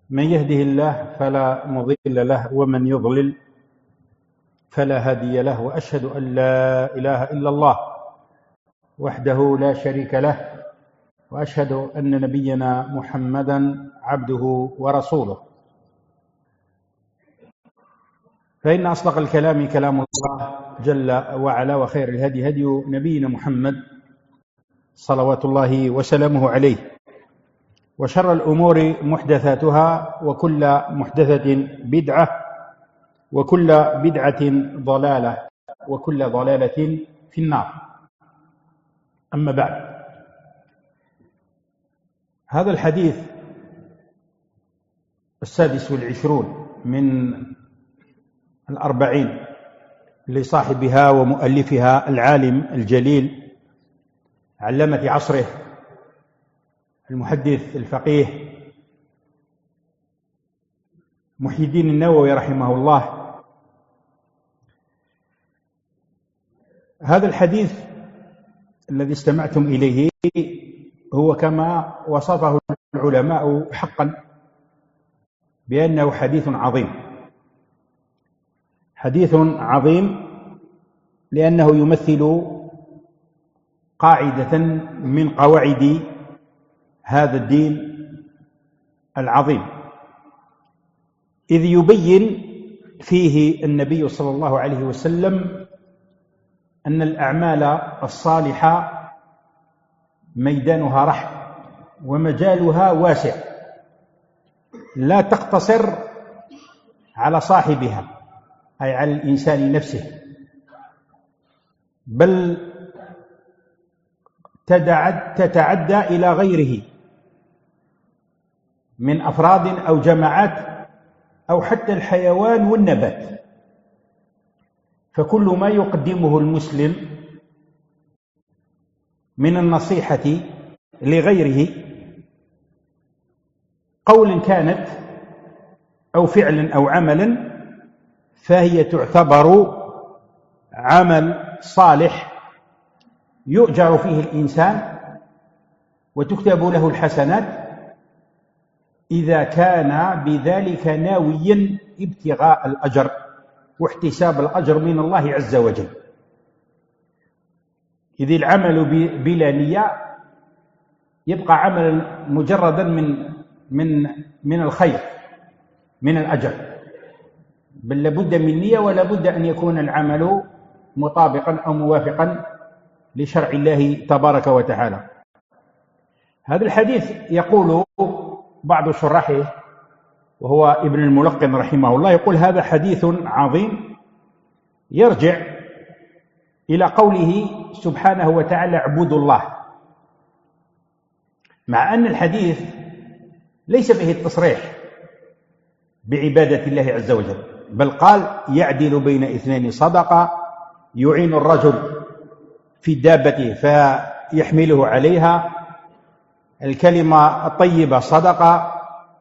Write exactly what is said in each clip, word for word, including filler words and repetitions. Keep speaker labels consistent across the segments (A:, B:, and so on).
A: من يهده الله فلا مضل له ومن يضلل فلا هادي له، وأشهد أن لا إله إلا الله وحده لا شريك له، وأشهد أن نبينا محمدا عبده ورسوله. فإن أصدق الكلام كلام الله جل وعلا، وخير الهدي هدي نبينا محمد صلوات الله وسلامه عليه، وشر الأمور محدثاتها، وكل محدثة بدعة، وكل بدعة ضلالة، وكل ضلالة في النار. أما بعد، هذا الحديث السادس والعشرون من الأربعين لصاحبها ومؤلفها العالم الجليل علامة عصره المحدث الفقيه محي الدين النووي رحمه الله. هذا الحديث الذي استمعتم إليه هو كما وصفه العلماء حقا بأنه حديث عظيم، حديث عظيم لأنه يمثل قاعدة من قواعد هذا الدين العظيم، إذ يبين فيه النبي صلى الله عليه وسلم أن الأعمال الصالحة ميدانها رحب ومجالها واسع، لا تقتصر على صاحبها أي على الإنسان نفسه، بل تتعدى إلى غيره من أفراد أو جماعات أو حتى الحيوان والنبات. فكل ما يقدمه المسلم من النصيحة لغيره قول كانت أو فعل أو عملا، فهي تعتبر عمل صالح يؤجر فيه الإنسان وتكتب له الحسنات إذا كان بذلك ناويا ابتغاء الأجر واحتساب الأجر من الله عز وجل. إذ العمل بلا نية يبقى عملا مجردا من من من الخير من الأجر، بل لابد من نية، ولا بد أن يكون العمل مطابقا أو موافقا لشرع الله تبارك وتعالى. هذا الحديث يقول بعض شراحه وهو ابن الملقن رحمه الله، يقول هذا حديث عظيم يرجع إلى قوله سبحانه وتعالى اعبدوا الله، مع أن الحديث ليس به التصريح بعبادة الله عز وجل، بل قال يعدل بين اثنين صدقة، يعين الرجل في دابته فيحمله عليها، الكلمة الطيبة صدقة،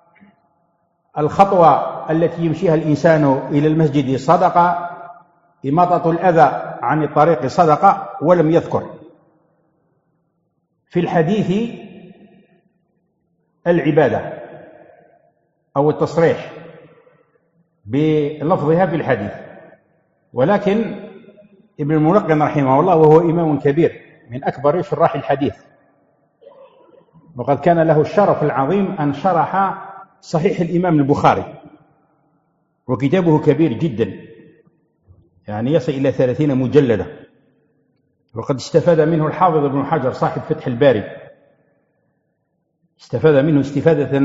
A: الخطوة التي يمشيها الإنسان إلى المسجد صدقة، إماطة الأذى عن الطريق صدقة، ولم يذكر في الحديث العبادة أو التصريح بلفظها في الحديث. ولكن ابن الملقن رحمه الله وهو إمام كبير من أكبر شراح الحديث، وقد كان له الشرف العظيم أن شرح صحيح الإمام البخاري، وكتابه كبير جدا، يعني يصل إلى ثلاثين مجلدة، وقد استفاد منه الحافظ ابن حجر صاحب فتح الباري، استفاد منه استفادة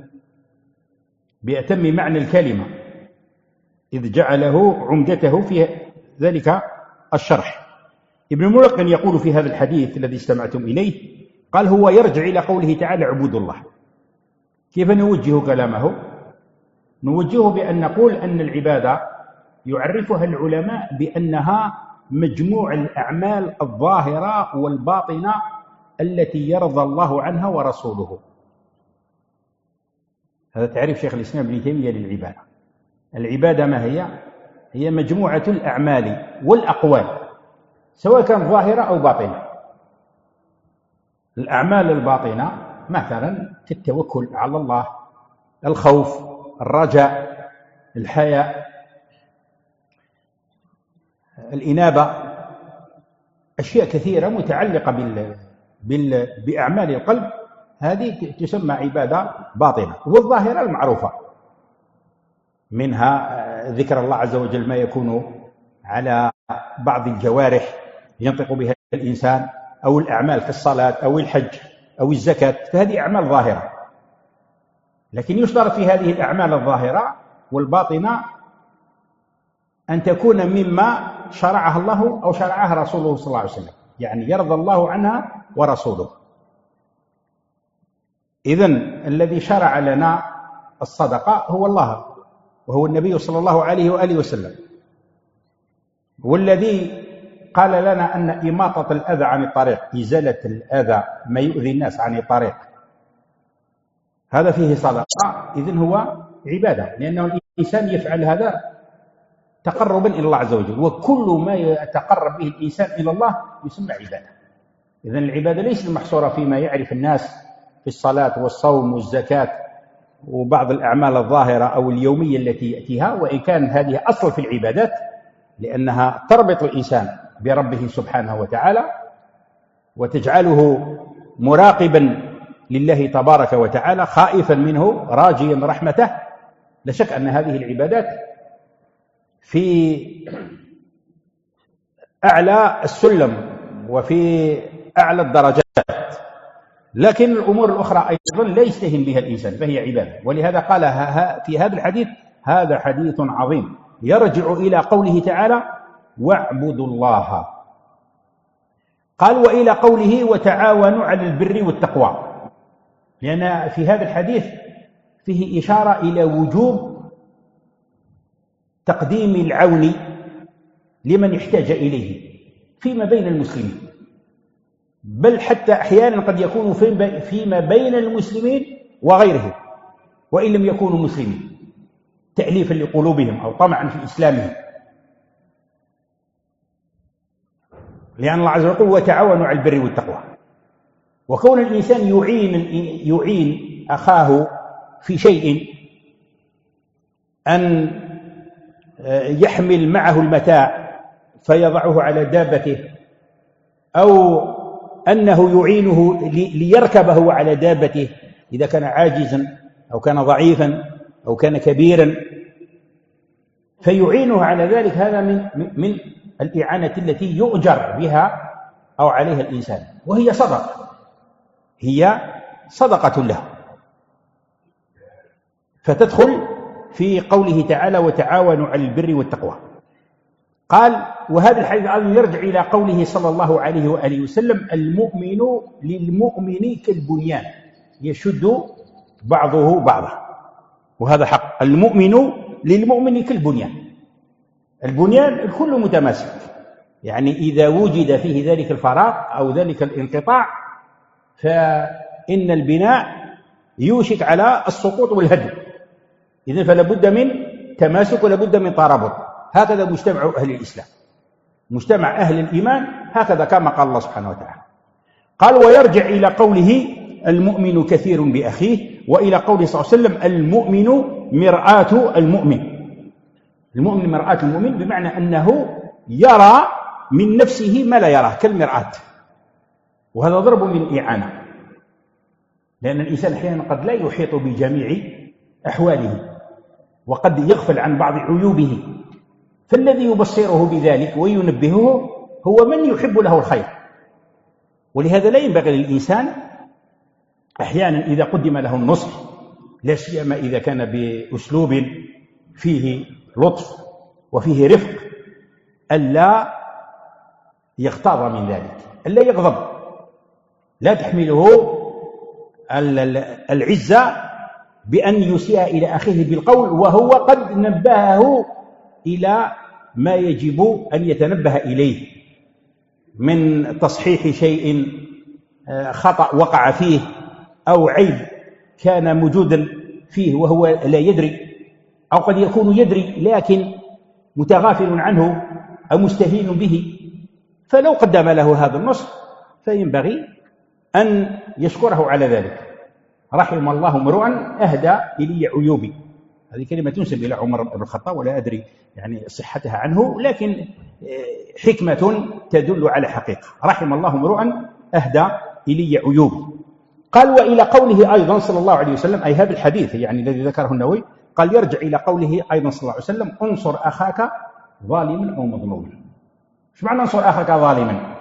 A: بأتم معنى الكلمة، إذ جعله عمدته في ذلك الشرح. ابن الملقن يقول في هذا الحديث الذي استمعتم إليه، قال هو يرجع إلى قوله تعالى اعبدوا الله. كيف نوجه كلامه؟ نوجهه بأن نقول أن العبادة يعرفها العلماء بأنها مجموع الأعمال الظاهرة والباطنة التي يرضى الله عنها ورسوله. هذا تعريف شيخ الإسلام ابن تيمية للعبادة. العبادة ما هي؟ هي مجموعة الأعمال والأقوال سواء كانت ظاهرة أو باطنة. الأعمال الباطنة مثلا كالتوكل على الله الخوف، الرجاء، الحياء، الإنابة، أشياء كثيرة متعلقة بال... بال... بأعمال القلب، هذه تسمى عبادة باطنة. والظاهرة المعروفة منها ذكر الله عز وجل، ما يكون على بعض الجوارح ينطق بها الإنسان، أو الأعمال في الصلاة أو الحج أو الزكاة، فهذه أعمال ظاهرة. لكن يشترط في هذه الأعمال الظاهرة والباطنة أن تكون مما شرعها الله أو شرعها رسوله صلى الله عليه وسلم، يعني يرضى الله عنها ورسوله. إذن الذي شرع لنا الصدقة هو الله، وهو النبي صلى الله عليه وآله وسلم. والذي قال لنا أن إماطة الأذى عن الطريق، إزالة الأذى ما يؤذي الناس عن الطريق، هذا فيه صدقة، إذن هو عبادة، لأنه الإنسان يفعل هذا تقربا إلى الله عز وجل، وكل ما يتقرب به الإنسان إلى الله يسمى عبادة. إذن العبادة ليست محصورة فيما يعرف الناس في الصلاة والصوم والزكاة وبعض الأعمال الظاهرة أو اليومية التي يأتيها، وإن كان هذه أصل في العبادات، لأنها تربط الإنسان بربه سبحانه وتعالى وتجعله مراقبا لله تبارك وتعالى، خائفا منه، راجيا رحمته. لا شك أن هذه العبادات في أعلى السلم وفي أعلى الدرجات، لكن الأمور الأخرى أيضا لا يستهين بها الإنسان، فهي عبادة. ولهذا قال في هذا الحديث: هذا حديث عظيم يرجع إلى قوله تعالى: واعبدوا الله. قال: وإلى قوله: وتعاونوا على البر والتقوى، لأن في هذا الحديث فيه إشارة إلى وجوب تقديم العون لمن يحتاج إليه فيما بين المسلمين، بل حتى أحيانا قد يكون فيما بين المسلمين وغيرهم وإن لم يكونوا مسلمين، تأليفا لقلوبهم أو طمعا في إسلامهم. لأن الله عز وجل يقول: وتعاونوا على البر والتقوى. وكون الإنسان يعين يعين أخاه في شيء، أن يحمل معه المتاع فيضعه على دابته، أو أنه يعينه ليركبه على دابته إذا كان عاجزا أو كان ضعيفا أو كان كبيرا، فيعينه على ذلك، هذا من من الإعانة التي يؤجر بها أو عليها الإنسان، وهي صدقة، هي صدقة له، فتدخل في قوله تعالى: وتعاونوا على البر والتقوى. قال: وهذا الحديث يرجع إلى قوله صلى الله عليه وآله وسلم: المؤمن للمؤمن كالبنيان يشد بعضه بعضا. وهذا حق، المؤمن للمؤمن كالبنيان. البنيان الكل متماسك، يعني إذا وجد فيه ذلك الفراغ أو ذلك الانقطاع فإن البناء يوشك على السقوط والهدم. إذن فلا بد من تماسك ولا بد من ترابط. هكذا مجتمع أهل الإسلام، مجتمع أهل الإيمان، هكذا كما قال الله سبحانه وتعالى. قال: ويرجع إلى قوله: المؤمن كثير بأخيه، وإلى قوله صلى الله عليه وسلم: المؤمن مرآة المؤمن. المؤمن مرآة المؤمن بمعنى أنه يرى من نفسه ما لا يراه كالمرآة، وهذا ضرب من الإعانة، لأن الإنسان أحيانا قد لا يحيط بجميع أحواله وقد يغفل عن بعض عيوبه، فالذي يبصره بذلك وينبهه هو من يحب له الخير. ولهذا لا ينبغي للإنسان أحيانا إذا قدم له النصح، لا سيما إذا كان بأسلوب فيه لطف وفيه رفق، ألا يغتاظ من ذلك، ألا يغضب. لا تحمله العزة بأن يسيء إلى أخيه بالقول وهو قد نبهه إلى ما يجب أن يتنبه إليه من تصحيح شيء خطأ وقع فيه أو عيب كان موجودا فيه وهو لا يدري، أو قد يكون يدري لكن متغافل عنه أو مستهين به. فلو قدم له هذا النصح فينبغي أن يشكره على ذلك، رحم الله امرؤا أهدى إلي عيوبي. هذه كلمة تنسب إلى عمر بن الخطاب ولا أدري يعني صحتها عنه، لكن حكمة تدل على حقيقة. رحم الله امرؤا أهدى إلي عيوبي. قال وإلى قوله أيضا صلى الله عليه وسلم، أي هذا الحديث يعني الذي ذكره النووي، قال يرجع إلى قوله أيضا صلى الله عليه وسلم انصر أخاك ظالما أو مظلوما. ايش معنى انصر أخاك ظالما؟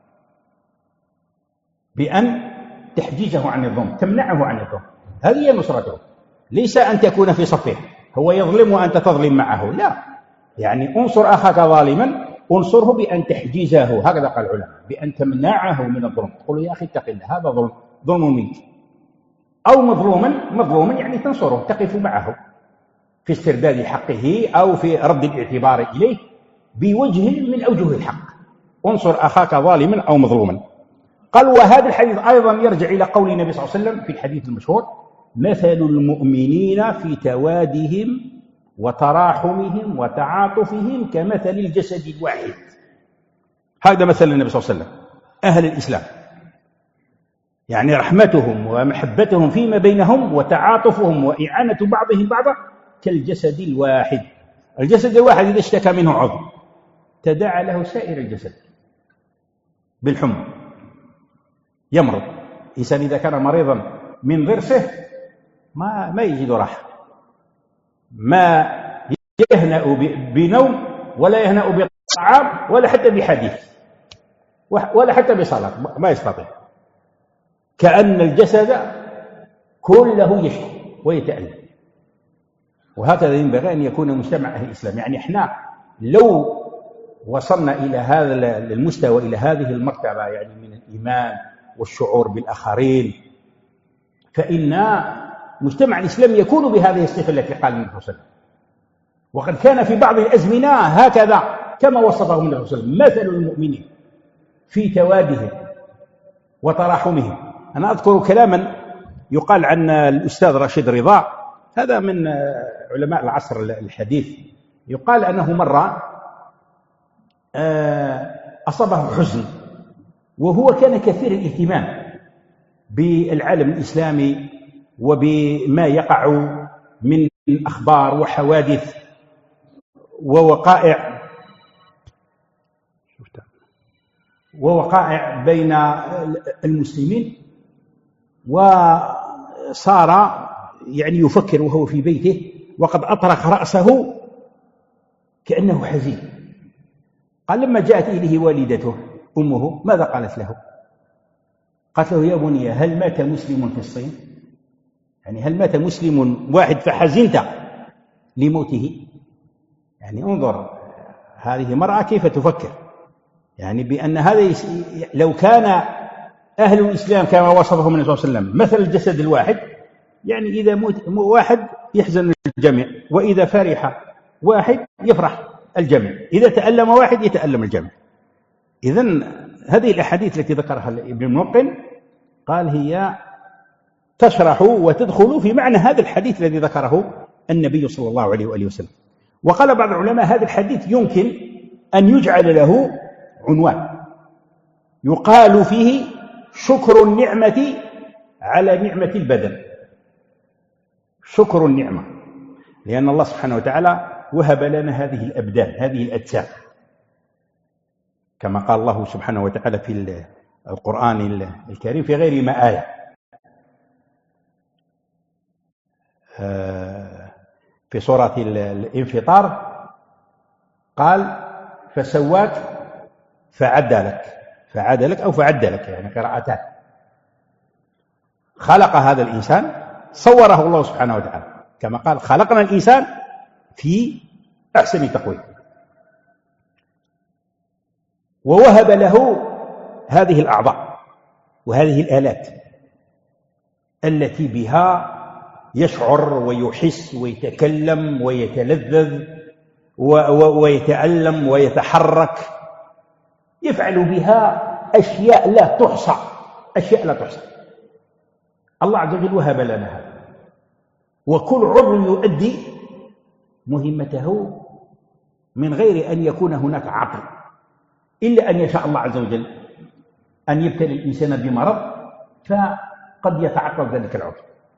A: بأن تحجيزه عن الظلم، تمنعه عن الظلم، هذه هي نصرته، ليس أن تكون في صفه هو يظلم وأنت تظلم معه، لا، يعني انصر أخاك ظالما، انصره بأن تحجيزه، هكذا قال العلماء، بأن تمنعه من الظلم، تقول يا أخي اتق الله هذا ظلم، ظلم منك. أو مظلوما، مظلوما يعني تنصره، تقف معه في استرداد حقه أو في رد الاعتبار إليه بوجه من أوجه الحق. انصر أخاك ظالما أو مظلوما. قال وهذا الحديث أيضا يرجع إلى قول النبي صلى الله عليه وسلم في الحديث المشهور مثل المؤمنين في توادهم وتراحمهم وتعاطفهم كمثل الجسد الواحد. هذا مثل النبي صلى الله عليه وسلم أهل الإسلام، يعني رحمتهم ومحبتهم فيما بينهم وتعاطفهم وإعانة بعضهم بعضا كالجسد الواحد. الجسد الواحد إذا اشتكى منه عضو تداعى له سائر الجسد بالحمى، يمرض. الإنسان إذا كان مريضا من ضرسه ما ما يجد راحة، ما يهنأ بنوم ولا يهنأ بطعام ولا حتى بحديث ولا حتى بصلاة، ما يستطيع، كأن الجسد كله يشكو ويتألم. وهكذا ينبغي أن يكون مجتمع أهل الإسلام. يعني إحنا لو وصلنا إلى هذا المستوى، إلى هذه المرتبة يعني من الإيمان والشعور بالآخرين، فإن مجتمع الإسلام يكون بهذه الصفة التي قال النبي صلى الله عليه وسلم. وقد كان في بعض الأزمنة هكذا كما وصفه النبي صلى الله عليه وسلم مثل المؤمنين في توادهم وتراحمهم. أنا أذكر كلاما يقال عن الأستاذ رشيد رضا، هذا من علماء العصر الحديث، يقال أنه مرة أصابه حزن، وهو كان كثير الاهتمام بالعالم الإسلامي وبما يقع من أخبار وحوادث ووقائع ووقائع بين المسلمين، وصار يعني يفكر وهو في بيته وقد أطرق رأسه كأنه حزين. قال لما جاءت إليه والدته أمه ماذا قالت له؟ قالت له يا بني هل مات مسلم في الصين؟ يعني هل مات مسلم واحد فحزنت لموته؟ يعني انظر هذه مرأة كيف تفكر، يعني بأن هذا لو كان أهل الإسلام كما وصفهم النبي صلى الله عليه وسلم مثل الجسد الواحد، يعني إذا موت واحد يحزن الجميع، وإذا فرح واحد يفرح الجميع، إذا تألم واحد يتألم الجميع. إذن هذه الأحاديث التي ذكرها ابن الملقن قال هي تشرح وتدخل في معنى هذا الحديث الذي ذكره النبي صلى الله عليه وآله وسلم. وقال بعض العلماء هذا الحديث يمكن أن يجعل له عنوان يقال فيه شكر النعمة على نعمة البدن. شكر النعمة، لأن الله سبحانه وتعالى وهب لنا هذه الأبدان، هذه الأجسام، كما قال الله سبحانه وتعالى في القرآن الكريم في غير ما آية في سورة الانفطار قال فسواك فعدلك، فعدلك أو فعدلك يعني قراءتان. خلق هذا الإنسان، صوره الله سبحانه وتعالى كما قال خلقنا الإنسان في أحسن تقويم، ووهب له هذه الأعضاء وهذه الآلات التي بها يشعر ويحس ويتكلم ويتلذذ ويتألم ويتحرك، يفعل بها أشياء لا تحصى، أشياء لا تحصى. الله عز وجل وهب لنا هذا، وكل عضو يؤدي مهمته من غير أن يكون هناك عقل، إلا أن يشاء الله عز وجل أن يبتلي الإنسان بمرض فقد يتعطل ذلك العضو،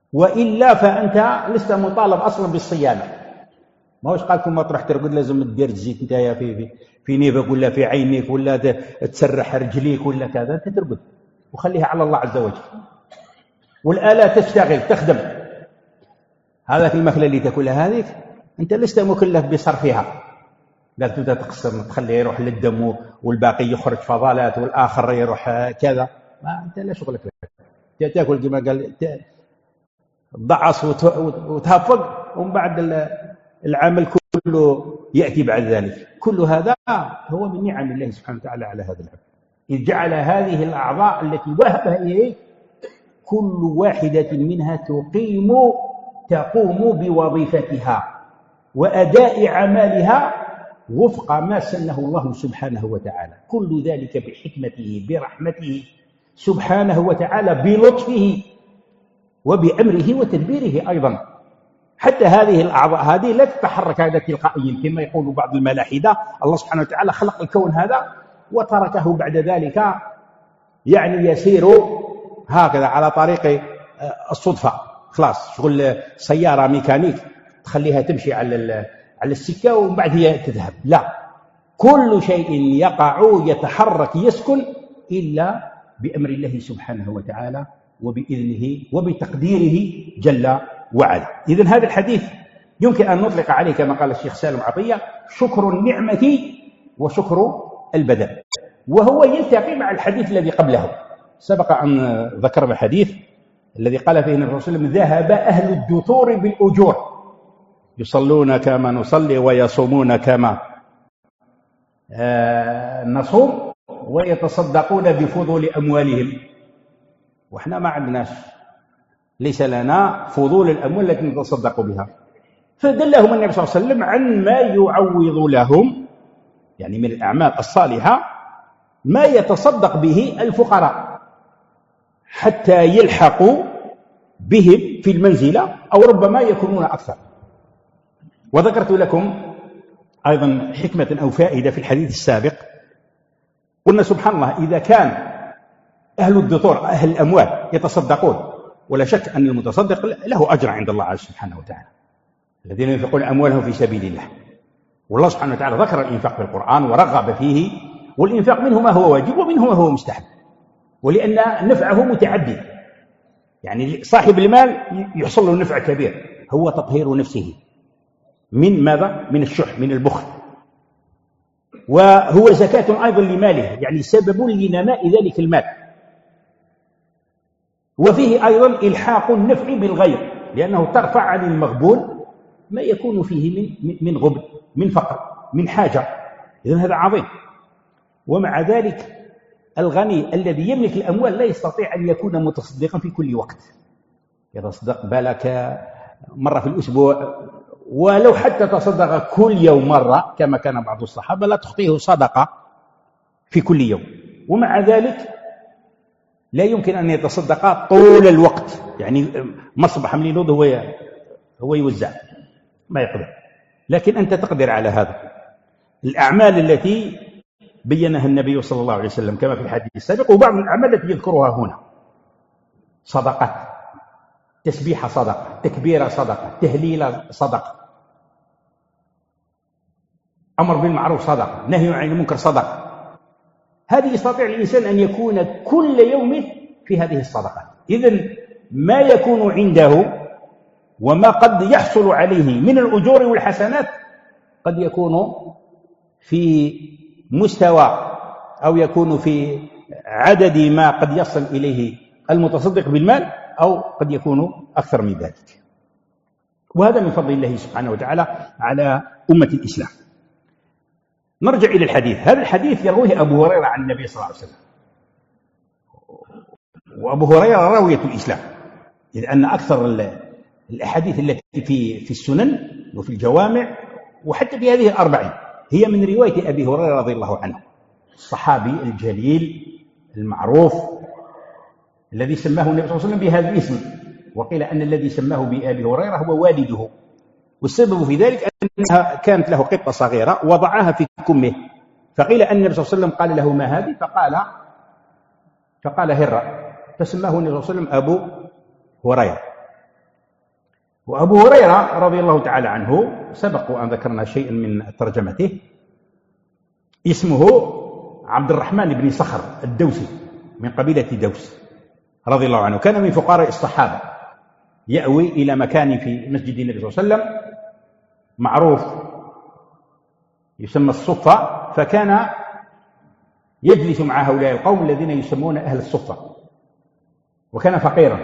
A: وإلا فأنت لست مطالب أصلا بالصيانة. ما هوش قال لكم ما تروح ترقد لازم تدير الزيت نتايا في في في نيفك ولا في عينيك ولا تسرح رجليك ولا كذا، أنت ترقد وخليها على الله عز وجل. والآلة تشتغل تخدم، هذاك الماكلة اللي تاكلها هذيك أنت لست مكلف بصرفها، لا تبدأ تقسم تخليه يروح للدم والباقي يخرج فضلات والآخر يروح كذا، ما أنت لا شغلك لك. تاكل كما قال تضعص وتهفق ومن بعد العمل كله يأتي بعد ذلك. كل هذا هو من نعم الله سبحانه وتعالى على هذا العبد، إذ جعل هذه الأعضاء التي وهبها إليه كل واحدة منها تقيم تقوم بوظيفتها وأداء عملها وفق ما سنه الله سبحانه وتعالى، كل ذلك بحكمته برحمته سبحانه وتعالى بلطفه وبأمره وتدبيره أيضا. حتى هذه الأعضاء هذه لا تتحرك هذا تلقائيا كما يقول بعض الملاحدة، الله سبحانه وتعالى خلق الكون هذا وتركه بعد ذلك يعني يسير هكذا على طريق الصدفة، خلاص شغل سيارة ميكانيك تخليها تمشي على على السكة ومن بعد هي تذهب، لا، كل شيء يقع يتحرك يسكن إلا بأمر الله سبحانه وتعالى وبإذنه وبتقديره جل وعلا. إذن هذا الحديث يمكن أن نطلق عليه كما قال الشيخ سالم عطية شكر النعمة وشكر البدن، وهو يلتقي مع الحديث الذي قبله. سبق أن ذكرنا الحديث الذي قال فيه النبي صلى الله عليه وسلم ذهب أهل الدثور بالأجور يصلون كما نصلي ويصومون كما نصوم ويتصدقون بفضول أموالهم، وإحنا ما عندناش، ليس لنا فضول الأموال التي نتصدق بها. فدلهم النبي صلى الله عليه وسلم عن ما يعوض لهم يعني من الأعمال الصالحة ما يتصدق به الفقراء حتى يلحقوا بهم في المنزلة أو ربما يكونون أكثر. وذكرت لكم أيضا حكمة أو فائدة في الحديث السابق، قلنا سبحان الله إذا كان أهل الدثور أهل الأموال يتصدقون، ولا شك أن المتصدق له أجر عند الله عز سبحانه وتعالى، الذين ينفقون أموالهم في سبيل الله، والله سبحانه وتعالى ذكر الإنفاق في القرآن ورغب فيه، والإنفاق منه ما هو واجب ومنه ما هو مستحب، ولأن نفعه متعدد. يعني صاحب المال يحصل له نفع كبير هو تطهير نفسه من ماذا؟ من الشح، من البخل، وهو زكاة أيضا لماله، يعني سبب لنماء ذلك المال. وفيه أيضا إلحاق النفع بالغير، لأنه ترفع عن المغبون ما يكون فيه من من غبن، من فقر، من حاجة. إذن هذا عظيم. ومع ذلك الغني الذي يملك الأموال لا يستطيع أن يكون متصدقا في كل وقت، يتصدق بالك مرة في الأسبوع، ولو حتى تصدق كل يوم مرة كما كان بعض الصحابة لا تخطيه صدقة في كل يوم. ومع ذلك لا يمكن أن يتصدق طول الوقت، يعني مصباح من ينوض هو هو يوزع، ما يقدر. لكن أنت تقدر على هذا. الأعمال التي بينها النبي صلى الله عليه وسلم كما في الحديث السابق، وبعض الأعمال التي يذكرها هنا: صدقات، تسبيح صدقة، تكبير صدقة، تهليل صدقة، أمر بالمعروف صدقة، نهي عن المنكر صدقة. هذه يستطيع الإنسان أن يكون كل يوم في هذه الصدقات. إذن ما يكون عنده وما قد يحصل عليه من الأجور والحسنات قد يكون في مستوى أو يكون في عدد ما قد يصل إليه المتصدق بالمال، أو قد يكون أكثر من ذلك. وهذا من فضل الله سبحانه وتعالى على أمة الإسلام. نرجع إلى الحديث. هذا الحديث يرويه أبو هريرة عن النبي صلى الله عليه وسلم، وأبو هريرة راوية الإسلام، إذ أن أكثر الأحاديث التي في في السنن وفي الجوامع وحتى في هذه الأربعين هي من رواية أبي هريرة رضي الله عنه، الصحابي الجليل المعروف الذي سماه النبي صلى الله عليه وسلم بهذا الاسم. وقيل أن الذي سماه بأبي هريرة هو والده، والسبب في ذلك أنها كانت له قطة صغيرة وضعها في كمه، فقيل أن النبي صلى الله عليه وسلم قال له: ما هذه؟ فقال فقال هرة، فسماه النبي صلى الله عليه وسلم أبو هريرة. وأبو هريرة رضي الله تعالى عنه سبق وأن ذكرنا شيئا من ترجمته، اسمه عبد الرحمن بن صخر الدوسي من قبيلة دوس رضي الله عنه، كان من فقراء الصحابة، يأوي إلى مكان في مسجد النبي صلى الله عليه وسلم معروف يسمى الصفة، فكان يجلس مع هؤلاء القوم الذين يسمون أهل الصفة، وكان فقيرا،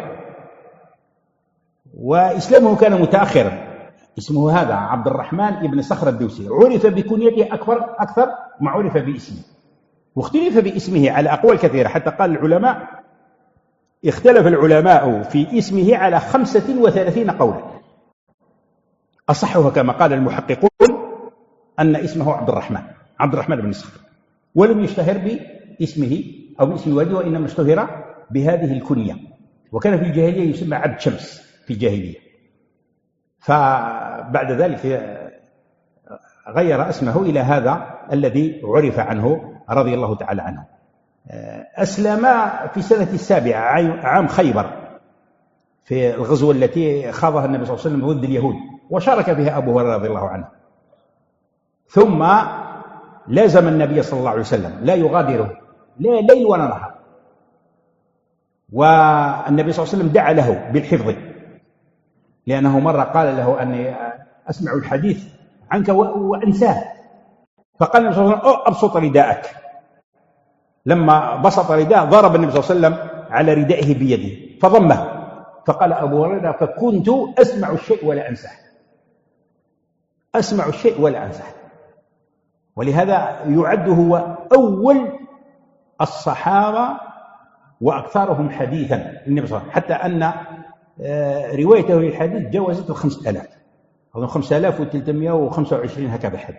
A: وإسلامه كان متأخرا. اسمه هذا عبد الرحمن بن صخر الدوسي، عرف بكنيته أكثر أكثر ما عرف باسمه، واختلف باسمه على أقوال كثيرة، حتى قال العلماء اختلف العلماء في اسمه على خمسة وثلاثين قولا، أصحها كما قال المحققون أن اسمه عبد الرحمن عبد الرحمن بن صخر، ولم يشتهر باسمه أو باسم والده، وإنما اشتهر بهذه الكنية، وكان في الجاهلية يسمى عبد شمس في الجاهلية، فبعد ذلك غير اسمه إلى هذا الذي عرف عنه رضي الله تعالى عنه. أسلم في سنة السابعة عام خيبر في الغزوة التي خاضها النبي صلى الله عليه وسلم ضد اليهود، وشارك فيها أبو هريرة رضي الله عنه، ثم لازم النبي صلى الله عليه وسلم لا يغادره لا ليل ولا نهار، والنبي صلى الله عليه وسلم دعا له بالحفظ، لأنه مرة قال له أني أسمع الحديث عنك وأنساه، فقال النبي صلى الله عليه وسلم أبسط رداءك، لما بسط رداء ضرب النبي صلى الله عليه وسلم على ردائه بيده فضمه، فقال أبو هريرة فكنت أسمع الشيء ولا أنساه، أسمع الشيء ولا أنساه. ولهذا يعد هو أول الصحابة وأكثرهم حديثا النبي صلى الله عليه وسلم، حتى أن روايته للحديث جاوزت الخمس آلاف، أظن خمس آلاف وثلاثمائة وخمسة وعشرين هكذا حديث،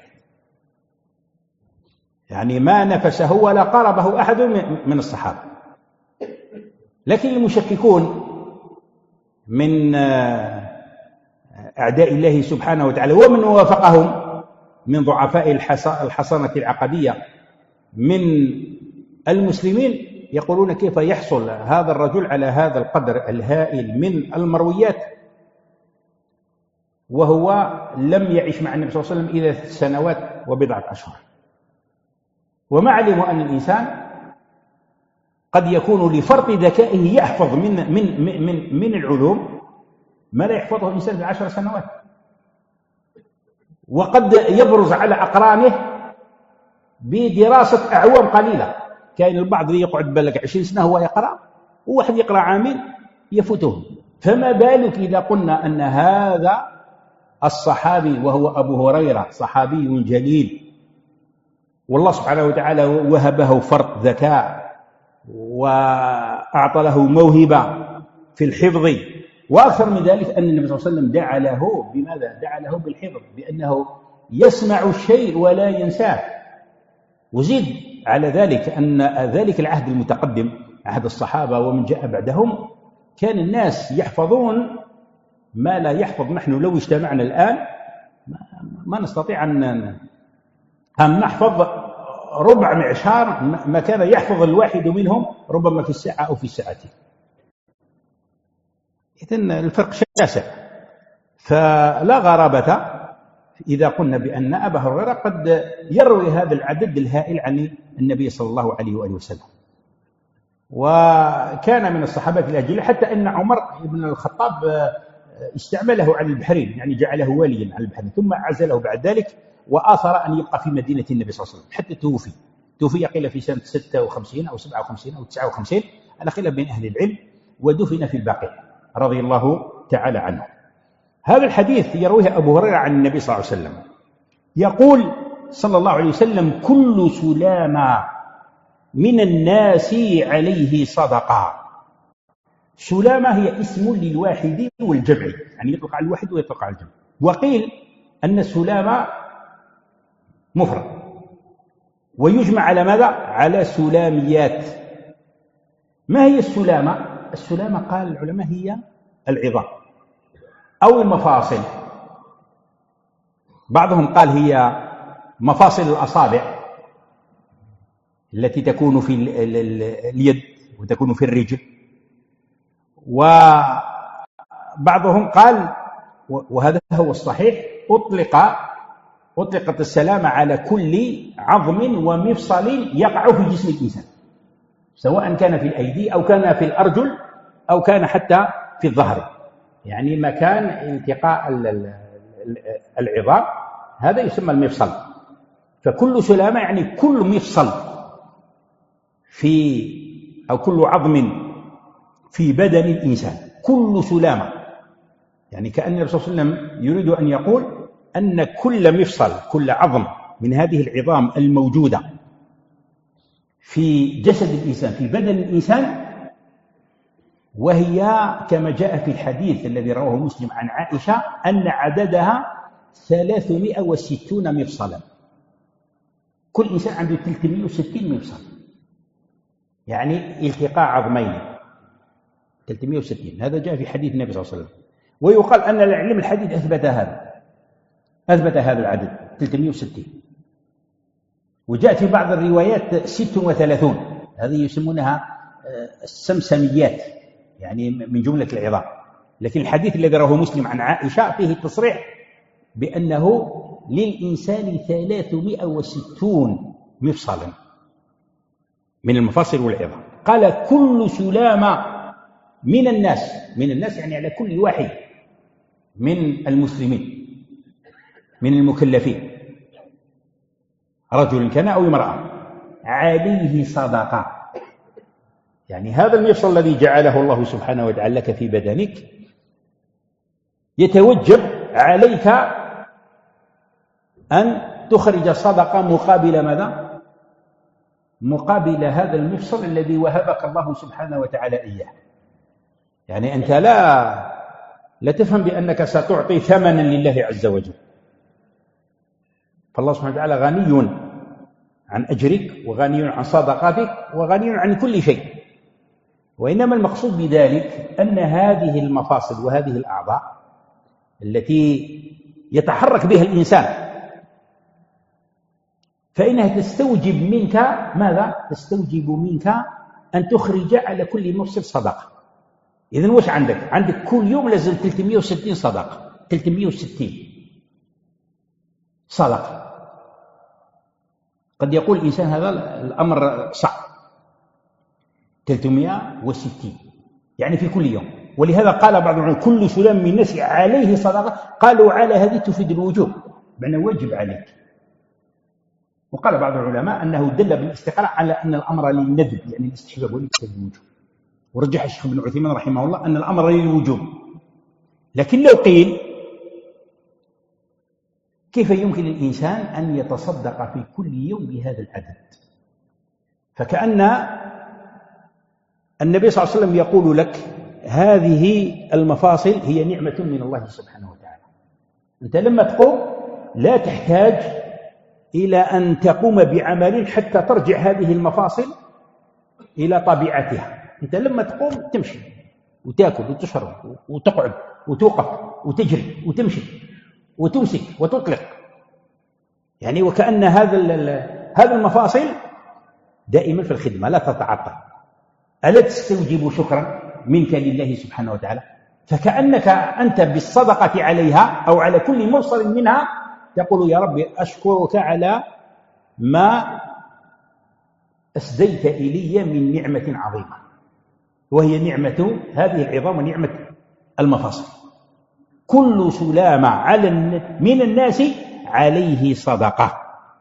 A: يعني ما نفسه ولا قربه أحد من الصحابة. لكن المشككون من أعداء الله سبحانه وتعالى ومن وافقهم من ضعفاء الحصانة العقدية من المسلمين يقولون كيف يحصل هذا الرجل على هذا القدر الهائل من المرويات وهو لم يعيش مع النبي صلى الله عليه وسلم إلى سنوات وبضعة أشهر. وما علموا أن الإنسان قد يكون لفرط ذكائه يحفظ من من من من العلوم ما لا يحفظه الإنسان في عشر سنوات، وقد يبرز على أقرانه بدراسة أعوام قليلة. كاين البعض يقعد بالك عشرين سنة هو يقرأ، وواحد يقرأ عامين يفوته، فما بالك إذا قلنا أن هذا الصحابي وهو أبو هريرة صحابي جليل، والله سبحانه وتعالى وهبه فرط ذكاء وأعطى له موهبة في الحفظ، وأكثر من ذلك أن النبي صلى الله عليه وسلم دعا له بماذا؟ دعا له بالحفظ، بأنه يسمع الشيء ولا ينساه. وزيد على ذلك أن ذلك العهد المتقدم عهد الصحابة ومن جاء بعدهم كان الناس يحفظون ما لا يحفظ نحن لو اجتمعنا الآن ما نستطيع أن أن نحفظ ربع معشار ما كان يحفظ الواحد منهم ربما في الساعة أو في الساعتين. إذن الفرق شاسع، فلا غرابة إذا قلنا بأن أبا هريرة قد يروي هذا العدد الهائل عن النبي صلى الله عليه وآله وسلم، وكان من الصحابة الأجل، حتى أن عمر بن الخطاب استعمله على البحرين، يعني جعله واليا على البحرين، ثم عزله بعد ذلك وآثر أن يبقى في مدينة النبي صلى الله عليه وسلم حتى توفي. توفي قيل في سنة ستة وخمسين أو سبعة وخمسين أو تسعة وخمسين على خلاف بين أهل العلم، ودفن في البقيع رضي الله تعالى عنه. هذا الحديث يرويه أبو هريرة عن النبي صلى الله عليه وسلم، يقول صلى الله عليه وسلم: كل سلامة من الناس عليه صدقة. سلامة هي اسم للواحد والجمع، يعني يطلق على الواحد ويطلق على الجمع. وقيل أن السلامة مفرد ويجمع على ماذا؟ على سلاميات. ما هي السلامة؟ السلامة قال العلماء هي العظام أو المفاصل، بعضهم قال هي مفاصل الأصابع التي تكون في اليد وتكون في الرجل، وبعضهم قال وهذا هو الصحيح، أطلق أطلقت السلامة على كل عظم ومفصل يقع في جسم الإنسان، سواء كان في الأيدي أو كان في الأرجل أو كان حتى في الظهر، يعني مكان التقاء العظام هذا يسمى المفصل. فكل سلامة يعني كل مفصل في أو كل عظم في بدن الإنسان، كل سلامة، يعني كأن الرسول صلى الله عليه وسلم يريد أن يقول أن كل مفصل، كل عظم من هذه العظام الموجودة في جسد الإنسان، في بدن الإنسان، وهي كما جاء في الحديث الذي رواه مسلم عن عائشة أن عددها ثلاثمائة وستون مفصلا. كل إنسان عنده ثلاثمائة وستين مفصل، يعني التقاء عظمين ثلاثمائة وستين، هذا جاء في حديث النبي صلى الله عليه وسلم. ويقال أن العلم الحديث أثبت هذا أثبت هذا العدد ثلاثمائة وستين. وجاء في بعض الروايات ستة وثلاثون، هذه يسمونها السمسميات، يعني من جملة العظام. لكن الحديث الذي رواه مسلم عن عائشة فيه تصريح بأنه للإنسان ثلاثمائة وستون مفصلا من المفاصل والعظام. قال كل سلامة من الناس، من الناس يعني على كل واحد من المسلمين من المكلفين، رجل كان أو امرأة، عليه صدقة. يعني هذا المفصل الذي جعله الله سبحانه وتعالى لك في بدنك يتوجب عليك أن تخرج صدقة مقابل ماذا؟ مقابل هذا المفصل الذي وهبك الله سبحانه وتعالى إياه. يعني أنت لا لا تفهم بأنك ستعطي ثمنا لله عز وجل، فالله سبحانه وتعالى غني عن أجرك وغني عن صدقاتك وغني عن كل شيء. وإنما المقصود بذلك أن هذه المفاصل وهذه الأعضاء التي يتحرك بها الإنسان فإنها تستوجب منك ماذا؟ تستوجب منك أن تخرج على كل مفصل صدقة. إذن وش عندك؟ عندك كل يوم لازم ثلاثمائة وستين صدقة، ثلاثمائة وستين صدقة. قد يقول الإنسان هذا الأمر صعب، ثلاثمائة وستين يعني في كل يوم. ولهذا قال بعض العلماء كل سلام من الناس عليه صدقة، قالوا على هذه تفيد الوجوب، معنى واجب عليك. وقال بعض العلماء أنه دل بالاستقراء على أن الأمر للندب، يعني الاستحباب وليس للوجوب. ورجح الشيخ ابن عثيمين رحمه الله أن الأمر للوجوب. لكن لو قيل كيف يمكن للإنسان أن يتصدق في كل يوم بهذا العدد؟ فكأن النبي صلى الله عليه وسلم يقول لك هذه المفاصل هي نعمة من الله سبحانه وتعالى. أنت لما تقوم لا تحتاج إلى أن تقوم بعمل حتى ترجع هذه المفاصل إلى طبيعتها. أنت لما تقوم تمشي وتأكل وتشرب وتقعد وتوقف وتجري وتمشي وتمسك وتطلق، يعني وكأن هذا هذا المفاصل دائما في الخدمة لا تتعطل. ألا تستوجب شكرا منك لله سبحانه وتعالى؟ فكأنك أنت بالصدقة عليها أو على كل مفصل منها تقول يا رب أشكرك على ما أسديت إلي من نعمة عظيمة، وهي نعمة هذه العظام ونعمة المفاصل. كل سلامة على من الناس عليه صدقة.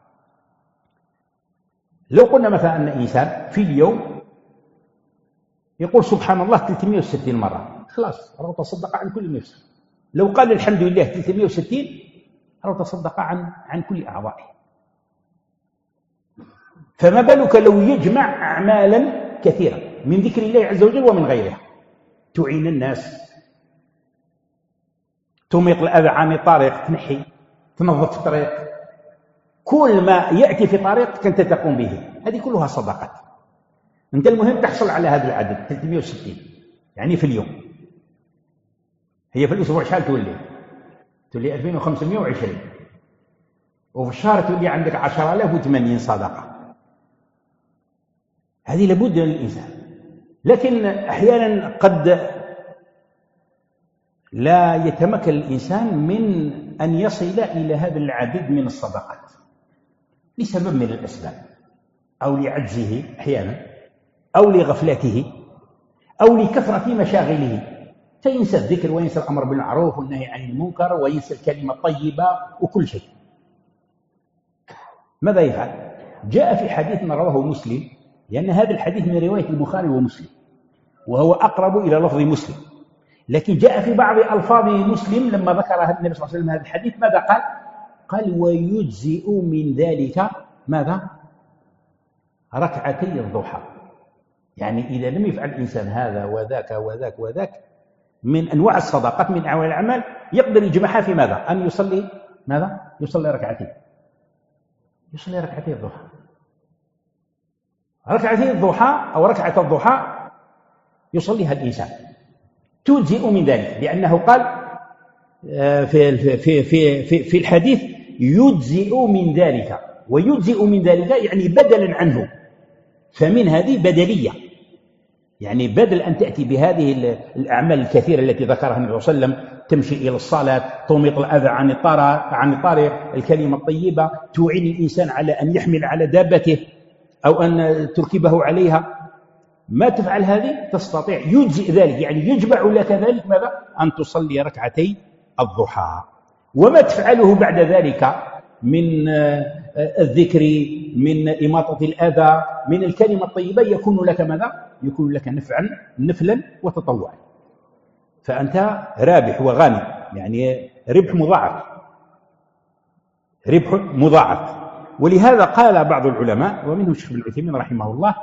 A: لو قلنا مثلا أن إنسان في اليوم يقول سبحان الله ثلاثمائة وستين مرة، خلاص راه تصدق عن كل مفصل. لو قال الحمد لله ثلاثمائة وستين راه تصدق عن عن كل أعضائه. فما بالك لو يجمع أعمالا كثيرة من ذكر الله عز وجل ومن غيرها، تعين الناس، تميط الأذى عن الطريق، تنحي، تنظف الطريق، كل ما يأتي في طريقك أنت تقوم به، هذه كلها صدقات. أنت المهم تحصل على هذا العدد ثلاثمائة وستين يعني في اليوم. هي في الأسبوع شحال تولي؟ تولي ألفين وخمسمائة وعشرين، وفي الشهر تولي عندك عشرة آلاف وثمانين صدقة. هذه لابد للإنسان. لكن أحيانا قد لا يتمكن الإنسان من أن يصل إلى هذا العدد من الصدقات لسبب من الأسباب، أو لعجزه أحيانا، أو لغفلته، أو لكثرة مشاغله، فينسى الذكر وينسى الأمر بالمعروف والنهي عن المنكر وينسى الكلمة الطيبة وكل شيء. ماذا يفعل؟ جاء في حديث رواه مسلم، لأن هذا الحديث من رواية البخاري ومسلم وهو أقرب إلى لفظ مسلم، لكن جاء في بعض ألفاظ مسلم لما ذكر النبي صلى الله عليه وسلم هذا الحديث ماذا قال؟ قال ويجزئ من ذلك ماذا؟ ركعتي الضحى. يعني إذا لم يفعل الإنسان هذا وذاك وذاك وذاك من أنواع الصدقات من أنواع الأعمال يقدر يجمعها في ماذا؟ أن يصلي ماذا؟ يصلي ركعتين، يصلي ركعتي الضحى. ركعتي الضحى أو ركعة الضحى يصليها الإنسان تجزئ من ذلك، لأنه قال في في في في في الحديث يجزئ من ذلك، ويجزئ من ذلك يعني بدلا عنه، فمن هذه بدلية، يعني بدل أن تأتي بهذه الأعمال الكثيرة التي ذكرها النبي صلى الله عليه وسلم، تمشي إلى الصلاة، تميط الأذى عن الطريق عن الطريق، الكلمة الطيبة، تعين الإنسان على أن يحمل على دابته أو أن تركبه عليها، ما تفعل هذه تستطيع يجزئ ذلك، يعني يجمع لك ذلك ماذا؟ أن تصلي ركعتي الضحى. وما تفعله بعد ذلك من الذكر، من إماطة الأذى، من الكلمة الطيبة يكون لك ماذا؟ يكون لك نفعا نفلا وتطوعا، فأنت رابح وغانم، يعني ربح مضاعف، ربح مضاعف. ولهذا قال بعض العلماء ومنهم الشيخ ابن عثيمين رحمه الله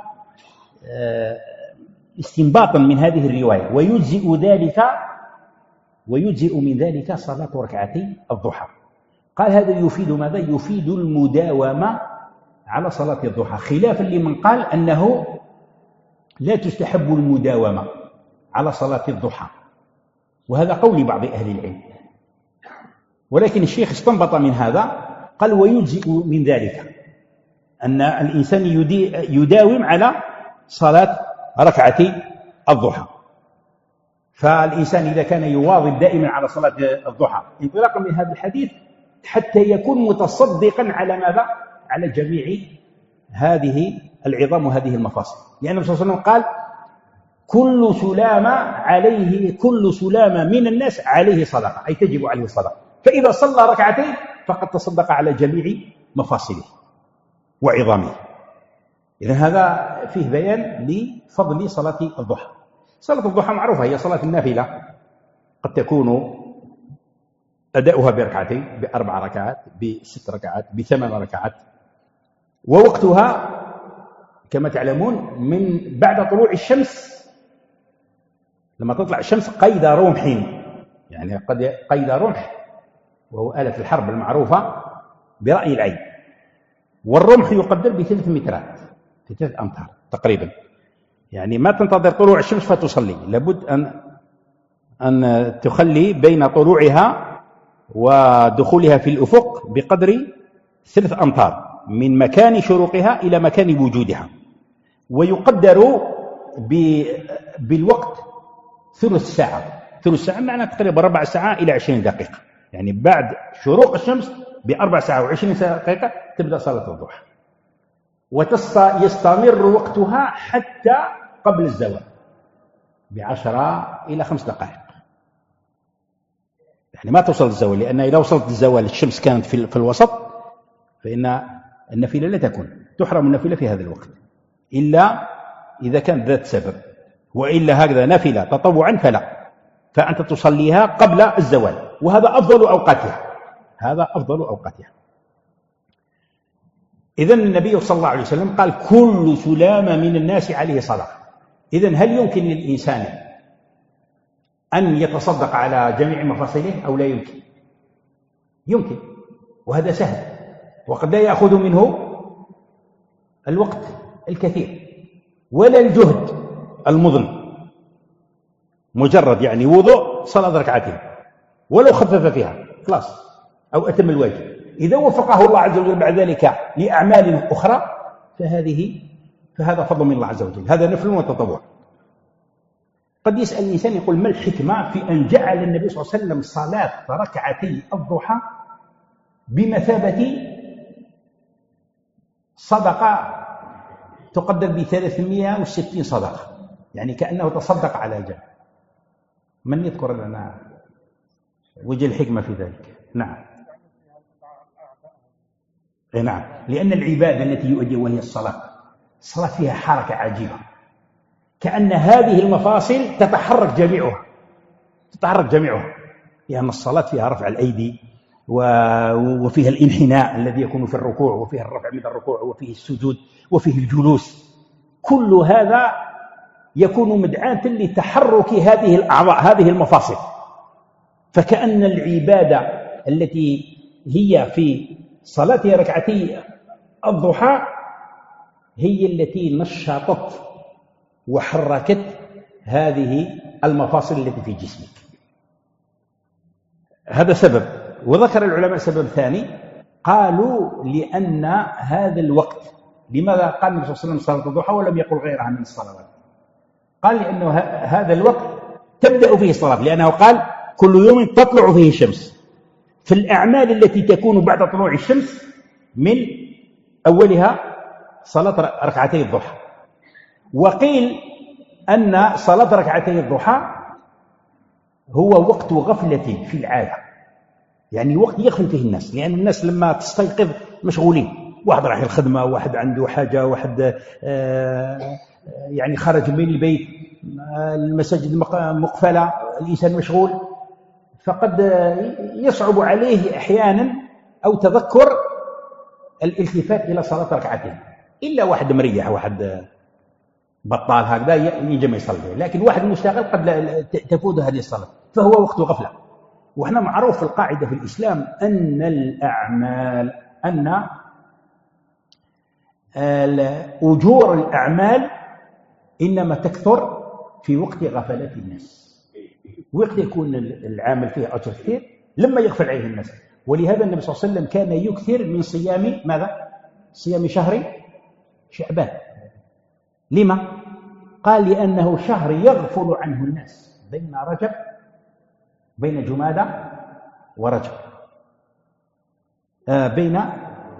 A: استنباطا من هذه الرواية ويجزئ ذلك ويجزئ من ذلك صلاة ركعتي الضحى، قال هذا يفيد ماذا؟ يفيد المداومة على صلاة الضحى، خلافا لمن قال أنه لا تستحب المداومة على صلاة الضحى، وهذا قول بعض أهل العلم. ولكن الشيخ استنبط من هذا قال ويجزئ من ذلك أن الإنسان يداوم على صلاة ركعتي الضحى. فالإنسان إذا كان يواظب دائما على صلاة الضحى انطلاقا من هذا الحديث حتى يكون متصدقا على ماذا؟ على جميع هذه العظام وهذه المفاصل، لأن النبي صلى الله عليه وسلم قال كل سلامة عليه كل سلامة من الناس عليه صدقة، أي تجب عليه الصدقة، فإذا صلى ركعتين فقد تصدق على جميع مفاصله وعظامه. إذن هذا فيه بيان لفضل صلاة الضحى. صلاة الضحى معروفة، هي صلاة النافلة، قد تكون أداؤها بركعتين، بأربع ركعات، بست ركعات، بثمان ركعات، ووقتها كما تعلمون من بعد طلوع الشمس، لما تطلع الشمس قيد رمح، يعني قد قيد رمح وهو آلة الحرب المعروفة برأي العين، والرمح يقدر بثلاث مترات، في ثلاث أمتار تقريبا، يعني ما تنتظر طلوع الشمس فتصلي، لابد أن أن تخلي بين طلوعها ودخولها في الأفق بقدر ثلاث أمتار من مكان شروقها إلى مكان وجودها، ويقدر بالوقت ثلث ساعة، ثلث ساعة معنى تقريبا ربع ساعة إلى عشرين دقيقة، يعني بعد شروق الشمس بأربع ساعة وعشرين دقيقة تبدأ صلاة الضحى، ويستمر وقتها حتى قبل الزوال بعشرة إلى خمس دقائق، يعني ما توصل الزوال، لأن إذا وصلت الزوال الشمس كانت في, في الوسط فإن النافلة لا تكون، تحرم النافلة في هذا الوقت إلا إذا كانت ذات سبب، وإلا هكذا نافلة تطوعا فلا، فأنت تصليها قبل الزوال، وهذا أفضل أوقاتها، هذا أفضل أوقاتها. إذن النبي صلى الله عليه وسلم قال كل سلامة من الناس عليه صدقة. إذن هل يمكن للإنسان أن يتصدق على جميع مفاصله أو لا يمكن؟ يمكن، وهذا سهل، وقد لا يأخذ منه الوقت الكثير ولا الجهد المضن، مجرد يعني وضوء صلاة ركعتين ولو خفف فيها خلاص أو أتم الواجب، إذا وفقه الله عز وجل بعد ذلك لأعمال أخرى فهذه فهذا فضل من الله عز وجل، هذا نفل وتطوع. قد يسأل الإنسان يقول ما الحكمة في أن جعل النبي صلى الله عليه وسلم صلاة ركعتي الضحى بمثابة صدقة تقدر بثلاثمائة وستين صدقة، يعني كأنه تصدق على جنب. من يذكر لنا وجه الحكمة في ذلك؟ نعم. نعم، لأن العبادة التي يؤدي وهي الصلاة، الصلاة فيها حركة عجيبة، كأن هذه المفاصل تتحرك جميعها تتحرك جميعها لأن الصلاة فيها رفع الأيدي وفيها الانحناء الذي يكون في الركوع، وفيها الرفع من الركوع، وفيه السجود، وفيه الجلوس. كل هذا يكون مدعاة لتحرك هذه الأعضاء، هذه المفاصل. فكأن العبادة التي هي في صلاة ركعتي الضحى هي التي نشطت وحركت هذه المفاصل التي في جسمك. هذا سبب. وذكر العلماء سبب ثاني، قالوا لأن هذا الوقت، لماذا قال النبي صلى الله عليه وسلم صلاة الضحى ولم يقل غيرها من الصلوات؟ قال لأنه هذا الوقت تبدأ فيه الصلاة، لأنه قال كل يوم تطلع فيه الشمس. في الأعمال التي تكون بعد طلوع الشمس من أولها صلاة ركعتي الضحى. وقيل أن صلاة ركعتي الضحى هو وقت غفلة في العادة، يعني وقت يغفل فيه الناس، لأن الناس لما تستيقظ مشغولين، واحد راح الخدمة، واحد عنده حاجة، واحد يعني خرج من البيت، المساجد مقفلة، الإنسان مشغول، فقد يصعب عليه أحيانا أو تذكر الالتفات إلى صلاة ركعتين، إلا واحد مريح، واحد بطال هكذا يجي ما يصلي، لكن واحد مشتغل قد تفوت هذه الصلاة، فهو وقت غفلة. وإحنا معروف في القاعدة في الإسلام أن الأعمال أن أجور الأعمال إنما تكثر في وقت غفلة الناس، وقت يكون العامل فيه أجر كثير لما يغفل عليه الناس. ولهذا النبي صلى الله عليه وسلم كان يكثر من صيام ماذا؟ صيام شهر شعبان. لما؟ قال لأنه شهر يغفل عنه الناس بين رجب بين جمادى ورجب آه بين آه